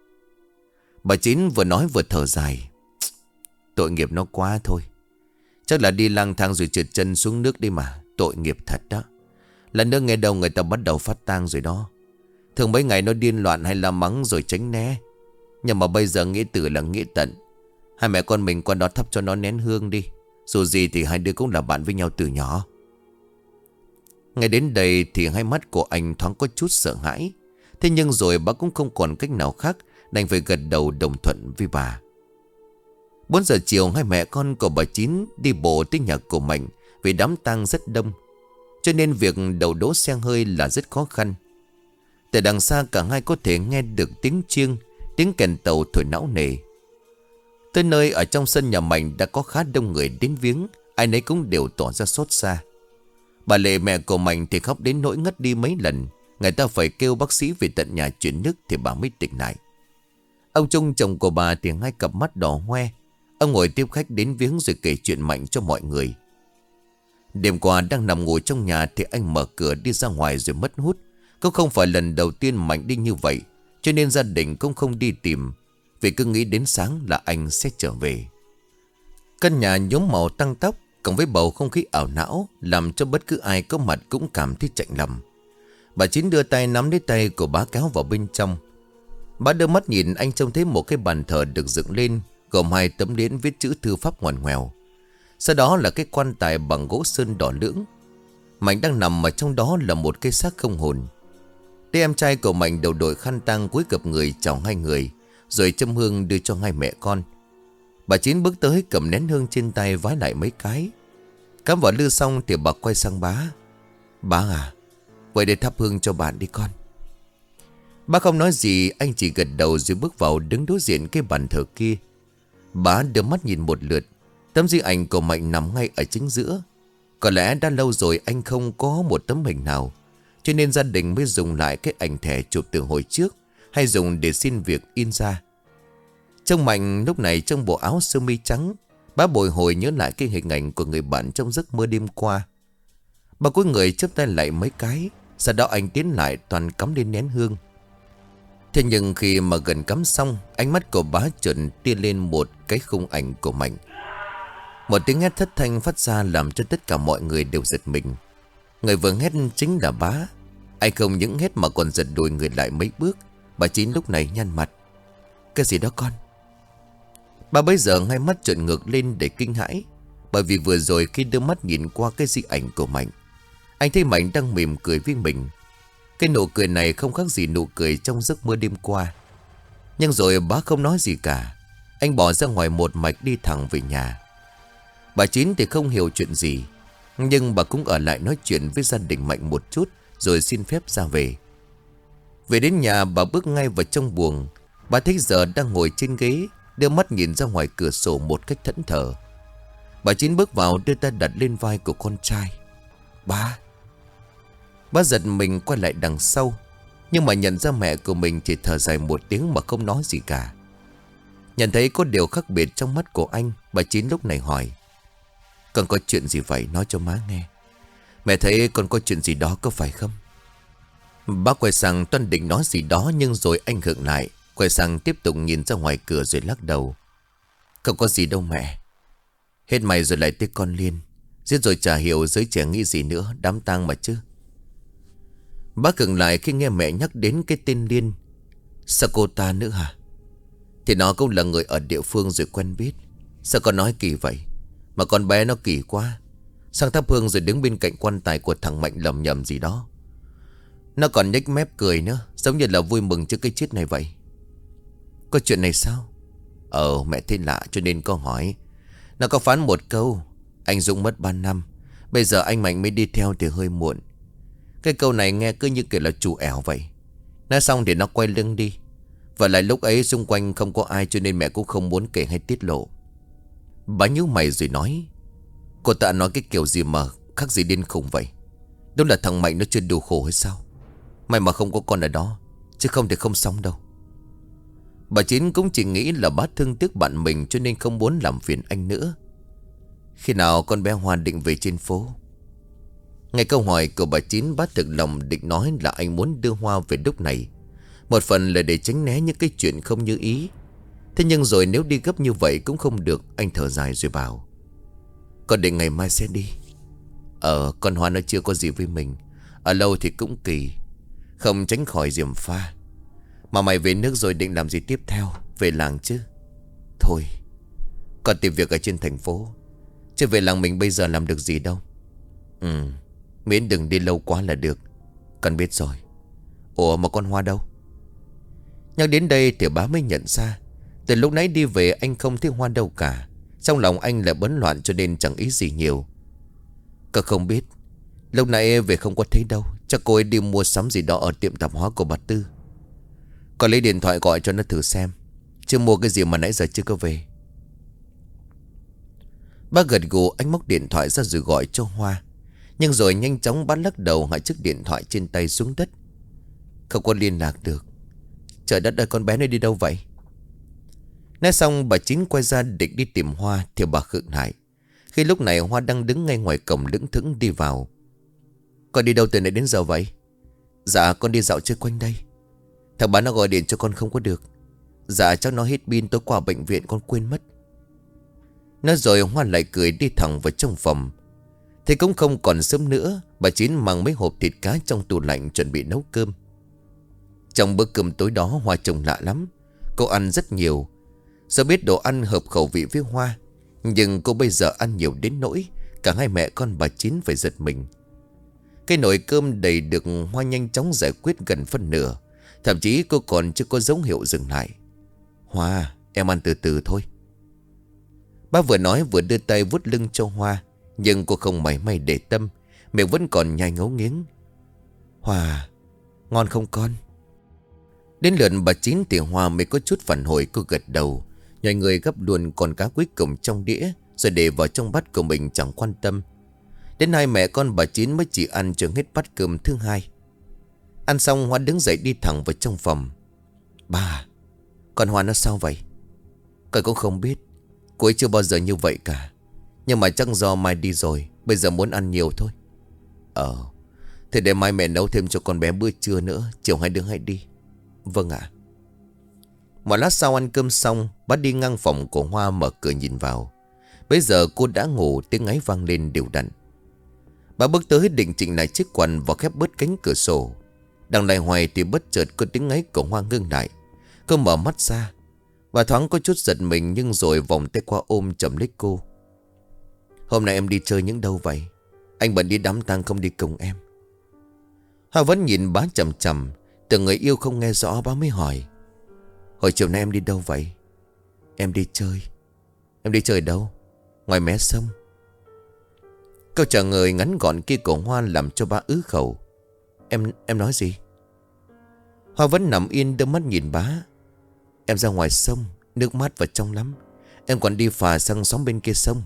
A: Bà Chín vừa nói vừa thở dài. Tội nghiệp nó quá thôi. Chắc là đi lang thang rồi trượt chân xuống nước đi mà. Tội nghiệp thật đó. Lần nữa nghe đâu người ta bắt đầu phát tang rồi đó. Thường mấy ngày nó điên loạn hay la mắng rồi tránh né. Nhưng mà bây giờ nghĩa tử là nghĩa tận. Hai mẹ con mình qua đó thắp cho nó nén hương đi. Dù gì thì hai đứa cũng là bạn với nhau từ nhỏ. Ngay đến đây thì hai mắt của anh thoáng có chút sợ hãi. Thế nhưng rồi bác cũng không còn cách nào khác, đành phải gật đầu đồng thuận với bà. 4 giờ chiều hai mẹ con của bà Chín đi bộ tới nhà của Mạnh. Vì đám tang rất đông, cho nên việc đậu đỗ xe hơi là rất khó khăn. Từ đằng xa cả hai có thể nghe được tiếng chiêng, tiếng kèn tàu thổi não nề. Tới nơi ở trong sân nhà Mạnh đã có khá đông người đến viếng. Ai nấy cũng đều tỏ ra xót xa. Bà Lệ mẹ của Mạnh thì khóc đến nỗi ngất đi mấy lần. Người ta phải kêu bác sĩ về tận nhà chuyển nước thì bà mới tỉnh lại. Ông Trung chồng của bà thì hai cặp mắt đỏ hoe. Ông ngồi tiếp khách đến viếng rồi kể chuyện Mạnh cho mọi người. Đêm qua đang nằm ngủ trong nhà thì anh mở cửa đi ra ngoài rồi mất hút. Cũng không phải lần đầu tiên Mạnh đi như vậy, cho nên gia đình cũng không đi tìm, vì cứ nghĩ đến sáng là anh sẽ trở về. Căn nhà nhuốm màu tăng tóc cộng với bầu không khí ảo não làm cho bất cứ ai có mặt cũng cảm thấy chạnh lòng. Bà Chín đưa tay nắm lấy tay của bá kéo vào bên trong. Bá đưa mắt nhìn anh trông thấy một cái bàn thờ được dựng lên, gồm 2 tấm liễn viết chữ thư pháp ngoằn ngoèo. Sau đó là cái quan tài bằng gỗ sơn đỏ lưỡng. Mạnh đang nằm ở trong đó là một cái xác không hồn. Đứa em trai của Mạnh đầu đội khăn tang cúi gập người chào hai người, rồi châm hương đưa cho hai mẹ con. Bà Chín bước tới cầm nén hương trên tay vái lại mấy cái. Cắm vào lư xong thì bà quay sang bá. Bá à, vậy để thắp hương cho bạn đi con. Bá không nói gì, anh chỉ gật đầu rồi bước vào đứng đối diện cái bàn thờ kia. Bá đưa mắt nhìn một lượt. Tấm di ảnh của Mạnh nằm ngay ở chính giữa. Có lẽ đã lâu rồi anh không có một tấm hình nào, cho nên gia đình mới dùng lại cái ảnh thẻ chụp từ hồi trước, hay dùng để xin việc in ra. Trông Mạnh lúc này trong bộ áo sơ mi trắng. Bá bồi hồi nhớ lại cái hình ảnh của người bạn trong giấc mơ đêm qua. Bà cúi người chắp tay lại mấy cái. Sau đó anh tiến lại toàn cắm lên nén hương. Thế nhưng khi mà gần cắm xong, ánh mắt của bá chợt tia lên một cái khung ảnh của Mạnh. Một tiếng hét thất thanh phát ra làm cho tất cả mọi người đều giật mình. Người vừa hét chính là bá. Anh không những hét mà còn giật đùi người lại mấy bước. Bà Chín lúc này nhăn mặt. Cái gì đó con? Bà bây giờ hai mắt trợn ngược lên để kinh hãi. Bởi vì vừa rồi khi đưa mắt nhìn qua cái di ảnh của Mạnh, anh thấy Mạnh đang mỉm cười với mình. Cái nụ cười này không khác gì nụ cười trong giấc mơ đêm qua. Nhưng rồi bá không nói gì cả. Anh bỏ ra ngoài một mạch đi thẳng về nhà. Bà Chín thì không hiểu chuyện gì, nhưng bà cũng ở lại nói chuyện với gia đình Mạnh một chút, rồi xin phép ra về. Về đến nhà bà bước ngay vào trong buồng. Bà thấy giờ đang ngồi trên ghế, đưa mắt nhìn ra ngoài cửa sổ một cách thẫn thờ. Bà Chín bước vào đưa tay đặt lên vai của con trai. Bà giật mình quay lại đằng sau, nhưng mà nhận ra mẹ của mình chỉ thở dài một tiếng mà không nói gì cả. Nhận thấy có điều khác biệt trong mắt của anh, bà Chín lúc này hỏi. Con có chuyện gì vậy, nói cho má nghe. Mẹ thấy con có chuyện gì đó có phải không? Bác quay sang toan định nói gì đó, nhưng rồi anh khựng lại, quay sang tiếp tục nhìn ra ngoài cửa rồi lắc đầu. Không có gì đâu mẹ. Hết mày rồi lại tới con Liên. Giết rồi chả hiểu giới trẻ nghĩ gì nữa, đám tang mà chứ. Bác khựng lại khi nghe mẹ nhắc đến cái tên Liên. Sao cô ta nữa hả? Thì nó cũng là người ở địa phương rồi quen biết. Sao con nói kỳ vậy? Mà con bé nó kỳ quá. Sang thắp hương rồi đứng bên cạnh quan tài của thằng Mạnh lầm nhầm gì đó. Nó còn nhếch mép cười nữa, giống như là vui mừng trước cái chết này vậy. Có chuyện này sao? Mẹ thấy lạ cho nên có hỏi. Nó có phán một câu. Anh Dũng mất 3 năm, bây giờ anh Mạnh mới đi theo thì hơi muộn. Cái câu này nghe cứ như kiểu là chủ ẻo vậy. Nói xong thì nó quay lưng đi. Và lại lúc ấy xung quanh không có ai, cho nên mẹ cũng không muốn kể hay tiết lộ. Bà nhíu mày rồi nói. Cô ta nói cái kiểu gì mà khác gì điên khùng vậy? Đúng là thằng Mạnh nó chưa đủ khổ hay sao? May mà không có con ở đó, chứ không thì không xong đâu. Bà Chín cũng chỉ nghĩ là bác thương tiếc bạn mình, cho nên không muốn làm phiền anh nữa. Khi nào con bé Hoa định về trên phố? Nghe câu hỏi của bà Chín, bá thực lòng định nói là anh muốn đưa Hoa về lúc này. Một phần là để tránh né những cái chuyện không như ý. Thế nhưng rồi nếu đi gấp như vậy cũng không được. Anh thở dài rồi bảo: con định ngày mai sẽ đi. Con Hoa nó chưa có gì với mình. Ở lâu thì cũng kỳ, không tránh khỏi gièm pha. Mà mày về nước rồi định làm gì tiếp theo? Về làng chứ? Thôi, con tìm việc ở trên thành phố, chứ về làng mình bây giờ làm được gì đâu. Miễn đừng đi lâu quá là được. Con biết rồi. Ủa mà con Hoa đâu? Nhắc đến đây thì bá mới nhận ra, từ lúc nãy đi về anh không thấy Hoa đâu cả. Trong lòng anh lại bấn loạn cho nên chẳng ý gì nhiều. Con không biết, lúc nãy về không có thấy đâu. Chắc cô ấy đi mua sắm gì đó ở tiệm tạp hóa của bà Tư. Con lấy điện thoại gọi cho nó thử xem, chứ mua cái gì mà nãy giờ chưa có về. Bác gật gù, anh móc điện thoại ra rồi gọi cho Hoa. Nhưng rồi nhanh chóng bác lắc đầu, hạ chiếc điện thoại trên tay xuống đất. Không có liên lạc được. Trời đất ơi, con bé này đi đâu vậy? Nói xong bà Chín quay ra định đi tìm Hoa thì bà khựng lại, khi lúc này Hoa đang đứng ngay ngoài cổng lững thững đi vào. Con đi đâu từ nãy đến giờ vậy? Dạ con đi dạo chơi quanh đây. Thằng bán nó gọi điện cho con không có được. Dạ chắc nó hết pin, tối qua bệnh viện con quên mất. Nói rồi Hoa lại cười đi thẳng vào trong phòng. Thì cũng không còn sớm nữa, bà Chín mang mấy hộp thịt cá trong tủ lạnh chuẩn bị nấu cơm. Trong bữa cơm tối đó Hoa trông lạ lắm. Cô ăn rất nhiều. Do biết đồ ăn hợp khẩu vị với Hoa, nhưng cô bây giờ ăn nhiều đến nỗi cả hai mẹ con bà Chín phải giật mình. Cái nồi cơm đầy được Hoa nhanh chóng giải quyết gần phân nửa. Thậm chí cô còn chưa có dấu hiệu dừng lại. Hoa, em ăn từ từ thôi. Bác vừa nói vừa đưa tay vuốt lưng cho Hoa. Nhưng cô không mảy may để tâm, miệng vẫn còn nhai ngấu nghiến. Hoa, ngon không con? Đến lượt bà Chín thì Hoa mới có chút phản hồi. Cô gật đầu, nhòi người gấp luôn con cá cuối cùng trong đĩa, rồi để vào trong bát của mình chẳng quan tâm. Đến hai mẹ con bà Chín mới chỉ ăn chưa hết bát cơm thứ hai. Ăn xong Hoa đứng dậy đi thẳng vào trong phòng. Bà, con Hoa nó sao vậy? Con cũng không biết. Cô ấy chưa bao giờ như vậy cả. Nhưng mà chắc do mai đi rồi, bây giờ muốn ăn nhiều thôi. Thế để mai mẹ nấu thêm cho con bé bữa trưa nữa. Chiều hai đứa hãy đi. Vâng ạ. Một lát sau ăn cơm xong, bác đi ngang phòng của Hoa mở cửa nhìn vào. Bây giờ cô đã ngủ, tiếng ngáy vang lên đều đặn. Bà bước tới định chỉnh lại chiếc quần và khép bớt cánh cửa sổ. Đang lại hoài thì bất chợt có tiếng ngáy của Hoa ngưng lại. Cô mở mắt ra và thoáng có chút giật mình, nhưng rồi vòng tay qua ôm chầm lấy cô. Hôm nay em đi chơi những đâu vậy? Anh bận đi đám tang không đi cùng em. Hoa vẫn nhìn bá chằm chằm, tưởng người yêu không nghe rõ. Bá mới hỏi: hồi chiều nay em đi đâu vậy? Em đi chơi. Em đi chơi đâu? Ngoài mé sông. Câu trả lời ngắn gọn kia của Hoa làm cho bá ứ khẩu. Em nói gì? Hoa vẫn nằm yên đôi mắt nhìn bá. Em ra ngoài sông, nước mát và trong lắm. Em còn đi phà sang xóm bên kia sông.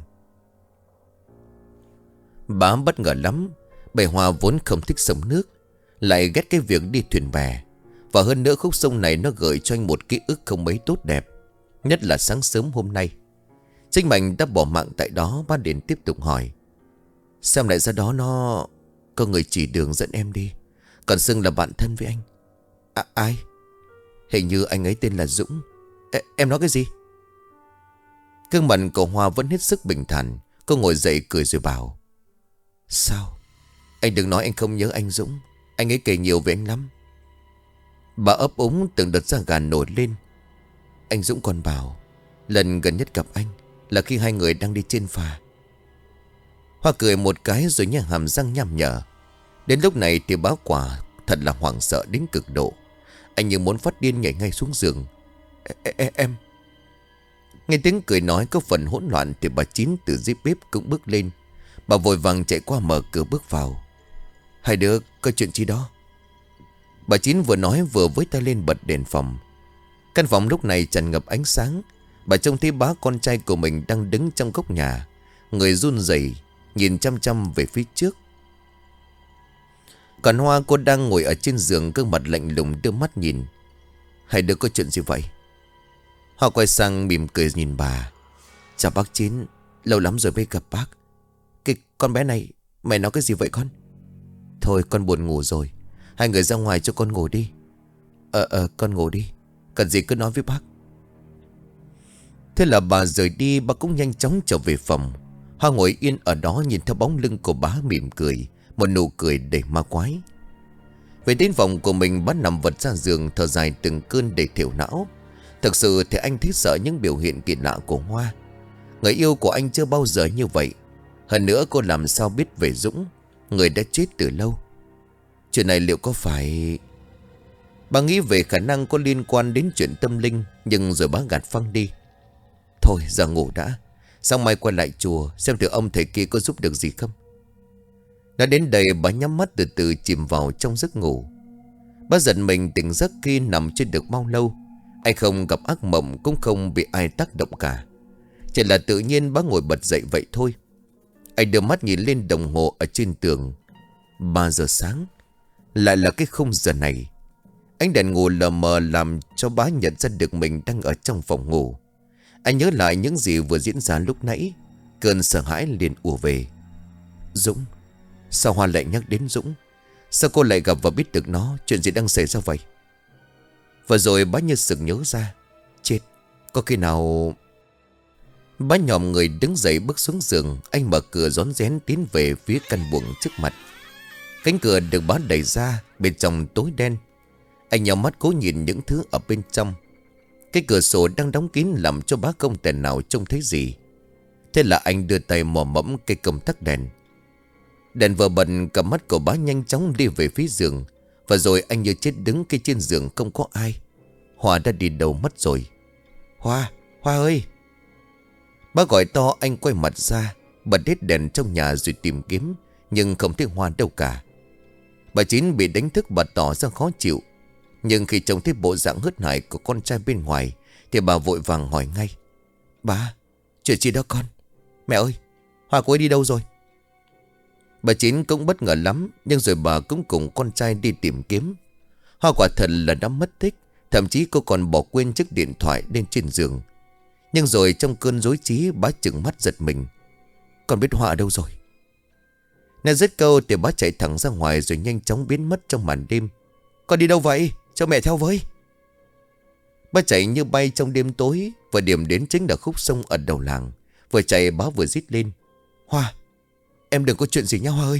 A: Bá bất ngờ lắm, bởi Hoa vốn không thích sông nước, lại ghét cái việc đi thuyền bè. Và hơn nữa khúc sông này nó gợi cho anh một ký ức không mấy tốt đẹp. Nhất là sáng sớm hôm nay Trinh Mạnh đã bỏ mạng tại đó. Bá đến tiếp tục hỏi: sao lại ra đó nó có người chỉ đường dẫn em đi, còn xưng là bạn thân với anh. Ai? Hình như anh ấy tên là Dũng. Em nói cái gì? Gương mặt của Hoa vẫn hết sức bình thản. Cô ngồi dậy cười rồi bảo: sao? Anh đừng nói anh không nhớ anh Dũng. Anh ấy kể nhiều về anh lắm. Bà ấp úng từng đợt da gà nổi lên. Anh Dũng còn bảo lần gần nhất gặp anh là khi hai người đang đi trên phà. Hoa cười một cái rồi nhếch hàm răng nham nhở. Đến lúc này thì bá quả thật là hoảng sợ đến cực độ. Anh như muốn phát điên nhảy ngay xuống giường. Em. Nghe tiếng cười nói có phần hỗn loạn thì bà Chín từ dưới bếp cũng bước lên. Bà vội vàng chạy qua mở cửa bước vào. Hai đứa có chuyện chi đó? Bà Chín vừa nói vừa với tay lên bật đèn phòng. Căn phòng lúc này tràn ngập ánh sáng. Bà trông thấy bá con trai của mình đang đứng trong góc nhà, người run rẩy nhìn chăm chăm về phía trước. Còn Hoa, cô đang ngồi ở trên giường, gương mặt lạnh lùng đưa mắt nhìn. Hai đứa có chuyện gì vậy? Hoa quay sang mỉm cười nhìn bà. Chào bác Chín, lâu lắm rồi mới gặp bác. Cái con bé này, mày nói cái gì vậy con? Thôi con buồn ngủ rồi. Hai người ra ngoài cho con ngủ đi. Con ngủ đi. Cần gì cứ nói với bác. Thế là bà rời đi. Bà cũng nhanh chóng trở về phòng. Hoa ngồi yên ở đó nhìn theo bóng lưng của bà mỉm cười. Một nụ cười đầy ma quái. Về đến phòng của mình, bà nằm vật ra giường, thở dài từng cơn để thiểu não. Thực sự thì anh thấy sợ những biểu hiện kỳ lạ của Hoa. Người yêu của anh chưa bao giờ như vậy. Hơn nữa cô làm sao biết về Dũng, người đã chết từ lâu. Chuyện này liệu có phải... Bà nghĩ về khả năng có liên quan đến chuyện tâm linh, nhưng rồi bà gạt phăng đi. Thôi ra ngủ đã, sáng mai quay lại chùa xem thử ông thầy kia có giúp được gì không. Đã đến đây, bà nhắm mắt từ từ chìm vào trong giấc ngủ. Bà giật mình tỉnh giấc khi nằm trên được bao lâu. Anh không gặp ác mộng, cũng không bị ai tác động cả. Chỉ là tự nhiên bà ngồi bật dậy vậy thôi. Anh đưa mắt nhìn lên đồng hồ ở trên tường. 3 giờ sáng. Lại là cái khung giờ này. Ánh đèn ngủ lờ mờ làm cho bà nhận ra được mình đang ở trong phòng ngủ. Anh nhớ lại những gì vừa diễn ra lúc nãy. Cơn sợ hãi liền ùa về. Dũng. Sao Hoa lại nhắc đến Dũng? Sao cô lại gặp và biết được nó? Chuyện gì đang xảy ra vậy? Và rồi bá như sực nhớ ra. Chết, có khi nào... Bá nhòm người đứng dậy bước xuống giường. Anh mở cửa rón rén tiến về phía căn buồng trước mặt. Cánh cửa được bá đẩy ra. Bên trong tối đen. Anh nhắm mắt cố nhìn những thứ ở bên trong. Cái cửa sổ đang đóng kín làm cho bá không thể nào trông thấy gì. Thế là anh đưa tay mò mẫm cây công tắc đèn. Đèn vừa bật, cầm mắt của bá nhanh chóng đi về phía giường. Và rồi anh như chết đứng cái trên giường không có ai. Hoa đã đi đâu mất rồi. Hoa, Hoa ơi. Bá gọi to, anh quay mặt ra, bật hết đèn trong nhà rồi tìm kiếm. Nhưng không thấy Hoa đâu cả. Bà Chín bị đánh thức, bà tỏ ra khó chịu. Nhưng khi trông thấy bộ dạng hớt hải của con trai bên ngoài thì bà vội vàng hỏi ngay. Bà, chuyện gì đó con? Mẹ ơi, Hoa cô ấy đi đâu rồi? Bà Chín cũng bất ngờ lắm. Nhưng rồi bà cũng cùng con trai đi tìm kiếm. Hoa quả thật là đã mất tích. Thậm chí cô còn bỏ quên chiếc điện thoại lên trên giường. Nhưng rồi trong cơn rối trí, bà trừng mắt giật mình. Con biết Hoa ở đâu rồi? Nói dứt câu thì bà chạy thẳng ra ngoài rồi nhanh chóng biến mất trong màn đêm. Con đi đâu vậy? Cho mẹ theo với. Bà chạy như bay trong đêm tối. Và điểm đến chính là khúc sông ở đầu làng. Vừa chạy bà vừa rít lên. Hoa, em đừng có chuyện gì nha Hoa ơi.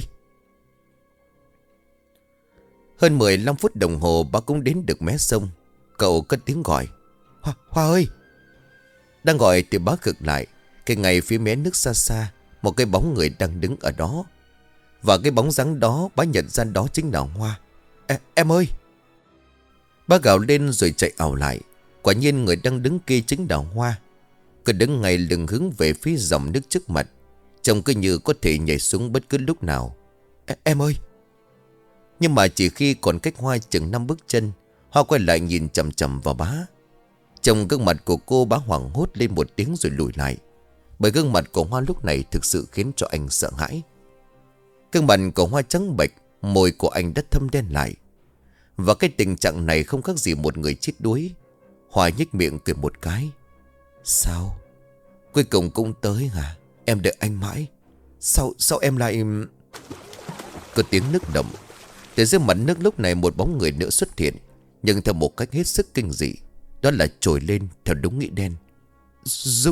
A: Hơn 15 phút đồng hồ bà cũng đến được mé sông. Cậu cất tiếng gọi. Hoa ơi. Đang gọi thì bà cực lại. Cái ngay phía mé nước xa xa, một cái bóng người đang đứng ở đó. Và cái bóng dáng đó bà nhận ra đó chính là Hoa. Em ơi. Bà gào lên rồi chạy ảo lại. Quả nhiên người đang đứng kia chính là Hoa. Cứ đứng ngay lưng hướng về phía dòng nước trước mặt. Trông cứ như có thể nhảy xuống bất cứ lúc nào. Em ơi. Nhưng mà chỉ khi còn cách Hoa chừng 5 bước chân, Hoa quay lại nhìn chằm chằm vào bá. Trong gương mặt của cô, bá hoảng hốt lên một tiếng rồi lùi lại. Bởi gương mặt của Hoa lúc này thực sự khiến cho anh sợ hãi. Gương mặt của Hoa trắng bệch, môi của anh đã thâm đen lại. Và cái tình trạng này không khác gì một người chết đuối. Hoa nhếch miệng cười một cái. Sao? Cuối cùng cũng tới hả? Em đợi anh mãi. Sao em lại... Có tiếng nước động. Từ dưới mặt nước lúc này một bóng người nữa xuất hiện. Nhưng theo một cách hết sức kinh dị. Đó là trồi lên theo đúng nghĩa đen. Dũng.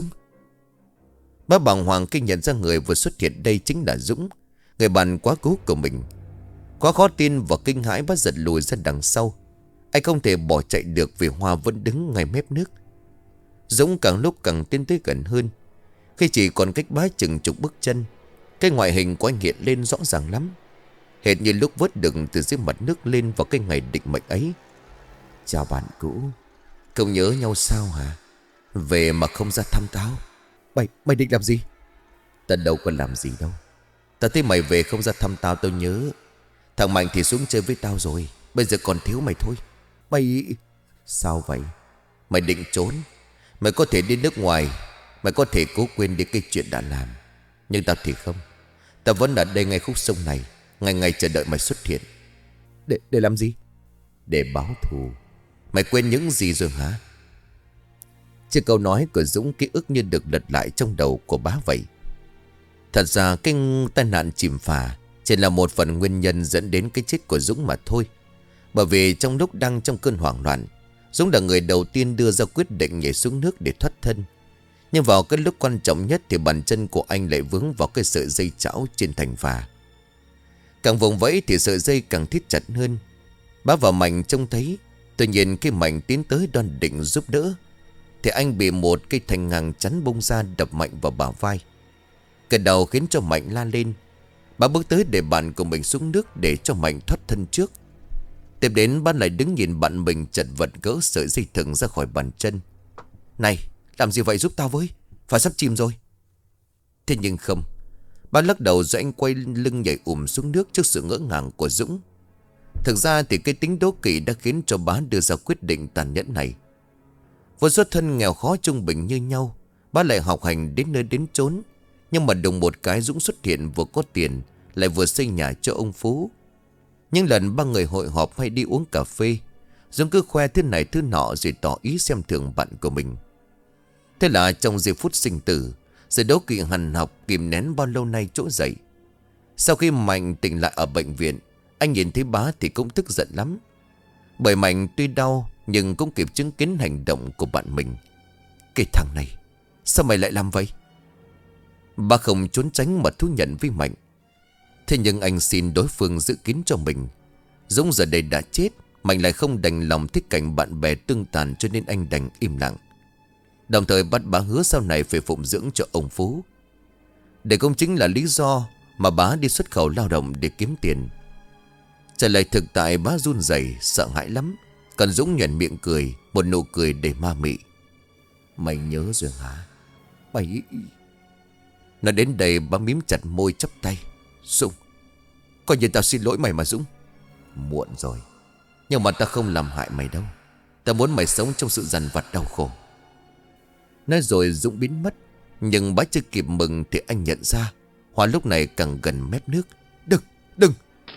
A: Bá bàng hoàng khi nhận ra người vừa xuất hiện đây chính là Dũng, người bạn quá cố của mình. Quá khó tin và kinh hãi, bá giật lùi ra đằng sau. Anh không thể bỏ chạy được vì Hoa vẫn đứng ngay mép nước. Dũng càng lúc càng tiến tới gần hơn. Khi chỉ còn cách bá chừng chục bước chân, cái ngoại hình của anh hiện lên rõ ràng lắm. Hệt như lúc vớt được từ dưới mặt nước lên vào cái ngày định mệnh ấy. Chào bạn cũ. Không nhớ nhau sao hả? Về mà không ra thăm tao. Mày định làm gì? Tao đâu có làm gì đâu. Tao thấy mày về không ra thăm tao, tao nhớ. Thằng Mạnh thì xuống chơi với tao rồi. Bây giờ còn thiếu mày thôi. Mày... Sao vậy? Mày định trốn. Mày có thể đi nước ngoài. Mày có thể cố quên đi cái chuyện đã làm. Nhưng tao thì không. Tao vẫn ở đây ngay khúc sông này, ngày ngày chờ đợi mày xuất hiện. Để làm gì? Để báo thù. Mày quên những gì rồi hả? Trên câu nói của Dũng, ký ức như được lật lại trong đầu của bá vậy. Thật ra cái tai nạn chìm phà Chỉ là một phần nguyên nhân dẫn đến cái chết của Dũng mà thôi. Bởi vì trong lúc đang trong cơn hoảng loạn, Dũng là người đầu tiên đưa ra quyết định nhảy xuống nước để thoát thân. Nhưng vào cái lúc quan trọng nhất thì bàn chân của anh lại vướng vào cái sợi dây chảo trên thành phà. Càng vùng vẫy thì sợi dây càng thít chặt hơn. Bá và Mạnh trông thấy. Tuy nhiên khi Mạnh tiến tới đoan định giúp đỡ thì anh bị một cây thanh ngang chắn bung ra đập mạnh vào bả vai. Cái đầu khiến cho Mạnh la lên. Bá bước tới để bạn của mình xuống nước để cho Mạnh thoát thân trước. Tiếp đến bá lại đứng nhìn bạn mình chật vật gỡ sợi dây thừng ra khỏi bàn chân. Này, làm gì vậy, giúp tao với, phải sắp chìm rồi. Thế nhưng không. Bá lắc đầu rồi anh quay lưng nhảy xuống nước trước sự ngỡ ngàng của Dũng. Thực ra thì cái tính đố kỵ đã khiến cho bá đưa ra quyết định tàn nhẫn này. Vừa xuất thân nghèo khó trung bình như nhau, bá lại học hành đến nơi đến chốn. Nhưng mà đùng một cái Dũng xuất hiện vừa có tiền, lại vừa xây nhà cho ông Phú. Những lần ba người hội họp hay đi uống cà phê, Dũng cứ khoe thứ này thứ nọ rồi tỏ ý xem thường bạn của mình. Thế là trong giây phút sinh tử, sự đố kỵ hằn học kìm nén bao lâu nay trỗi dậy. Sau khi Mạnh tỉnh lại ở bệnh viện, anh nhìn thấy bá thì cũng tức giận lắm. Bởi Mạnh tuy đau nhưng cũng kịp chứng kiến hành động của bạn mình. Cái thằng này, sao mày lại làm vậy? Bá không trốn tránh mà thú nhận với Mạnh. Thế nhưng anh xin đối phương giữ kín cho mình. Dũng giờ đây đã chết, Mạnh lại không đành lòng thích cảnh bạn bè tương tàn, cho nên anh đành im lặng. Đồng thời bắt bá hứa sau này phải phụng dưỡng cho ông Phú. Để cũng chính là lý do mà bá đi xuất khẩu lao động để kiếm tiền. Trả lời thực tại, bá run rẩy sợ hãi lắm. Còn Dũng nhoẻn miệng cười, một nụ cười đầy ma mị. Mày nhớ rồi hả? Mày... Nói đến đây bá mím chặt môi chắp tay. Dũng, coi như tao xin lỗi mày mà Dũng. Muộn rồi. Nhưng mà tao không làm hại mày đâu. Tao muốn mày sống trong sự dằn vặt đau khổ. Nói rồi Dũng biến mất. Nhưng bá chưa kịp mừng thì anh nhận ra Hoa lúc này càng gần mép nước. Đừng.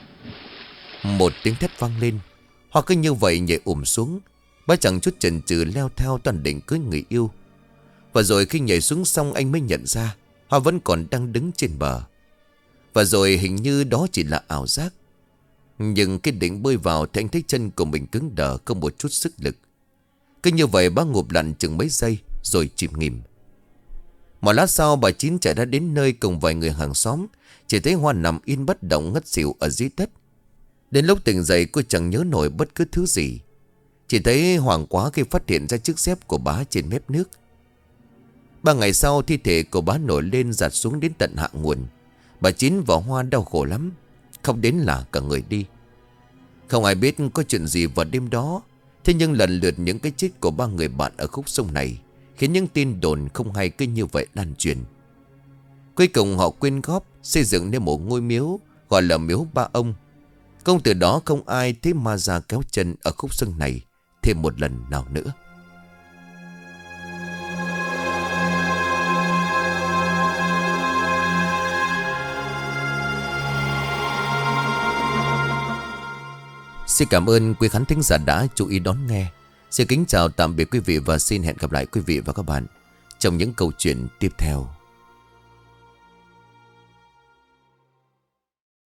A: Một tiếng thét vang lên. Hoa cứ như vậy nhảy xuống. Bá chẳng chút chần chừ leo theo toàn định cưới người yêu. Và rồi khi nhảy xuống xong anh mới nhận ra Hoa vẫn còn đang đứng trên bờ. Và rồi hình như đó chỉ là ảo giác. Nhưng cái định bơi vào thì anh thấy chân của mình cứng đờ, không một chút sức lực. Cứ như vậy bá ngụp lặn chừng mấy giây rồi chìm nghỉm. Một lát sau bà Chín chạy ra đến nơi cùng vài người hàng xóm. Chỉ thấy Hoa nằm yên bất động ngất xỉu ở dưới đất. Đến lúc tỉnh dậy cô chẳng nhớ nổi bất cứ thứ gì. Chỉ thấy hoảng quá khi phát hiện ra chiếc dép của bá trên mép nước. 3 ngày sau thi thể của bá nổi lên dạt xuống đến tận hạ nguồn. Bà Chín và Hoa đau khổ lắm, khóc đến là cả người đi. Không ai biết có chuyện gì vào đêm đó. Thế nhưng lần lượt những cái chết của 3 người bạn ở khúc sông này khiến những tin đồn không hay cứ như vậy lan truyền. Cuối cùng họ quyên góp xây dựng nên một ngôi miếu gọi là miếu Ba Ông. Công từ đó không ai thấy ma già kéo chân ở khúc sông này thêm một lần nào nữa. Xin cảm ơn quý khán thính giả đã chú ý đón nghe. Xin kính chào tạm biệt quý vị và xin hẹn gặp lại quý vị và các bạn trong những câu chuyện tiếp theo.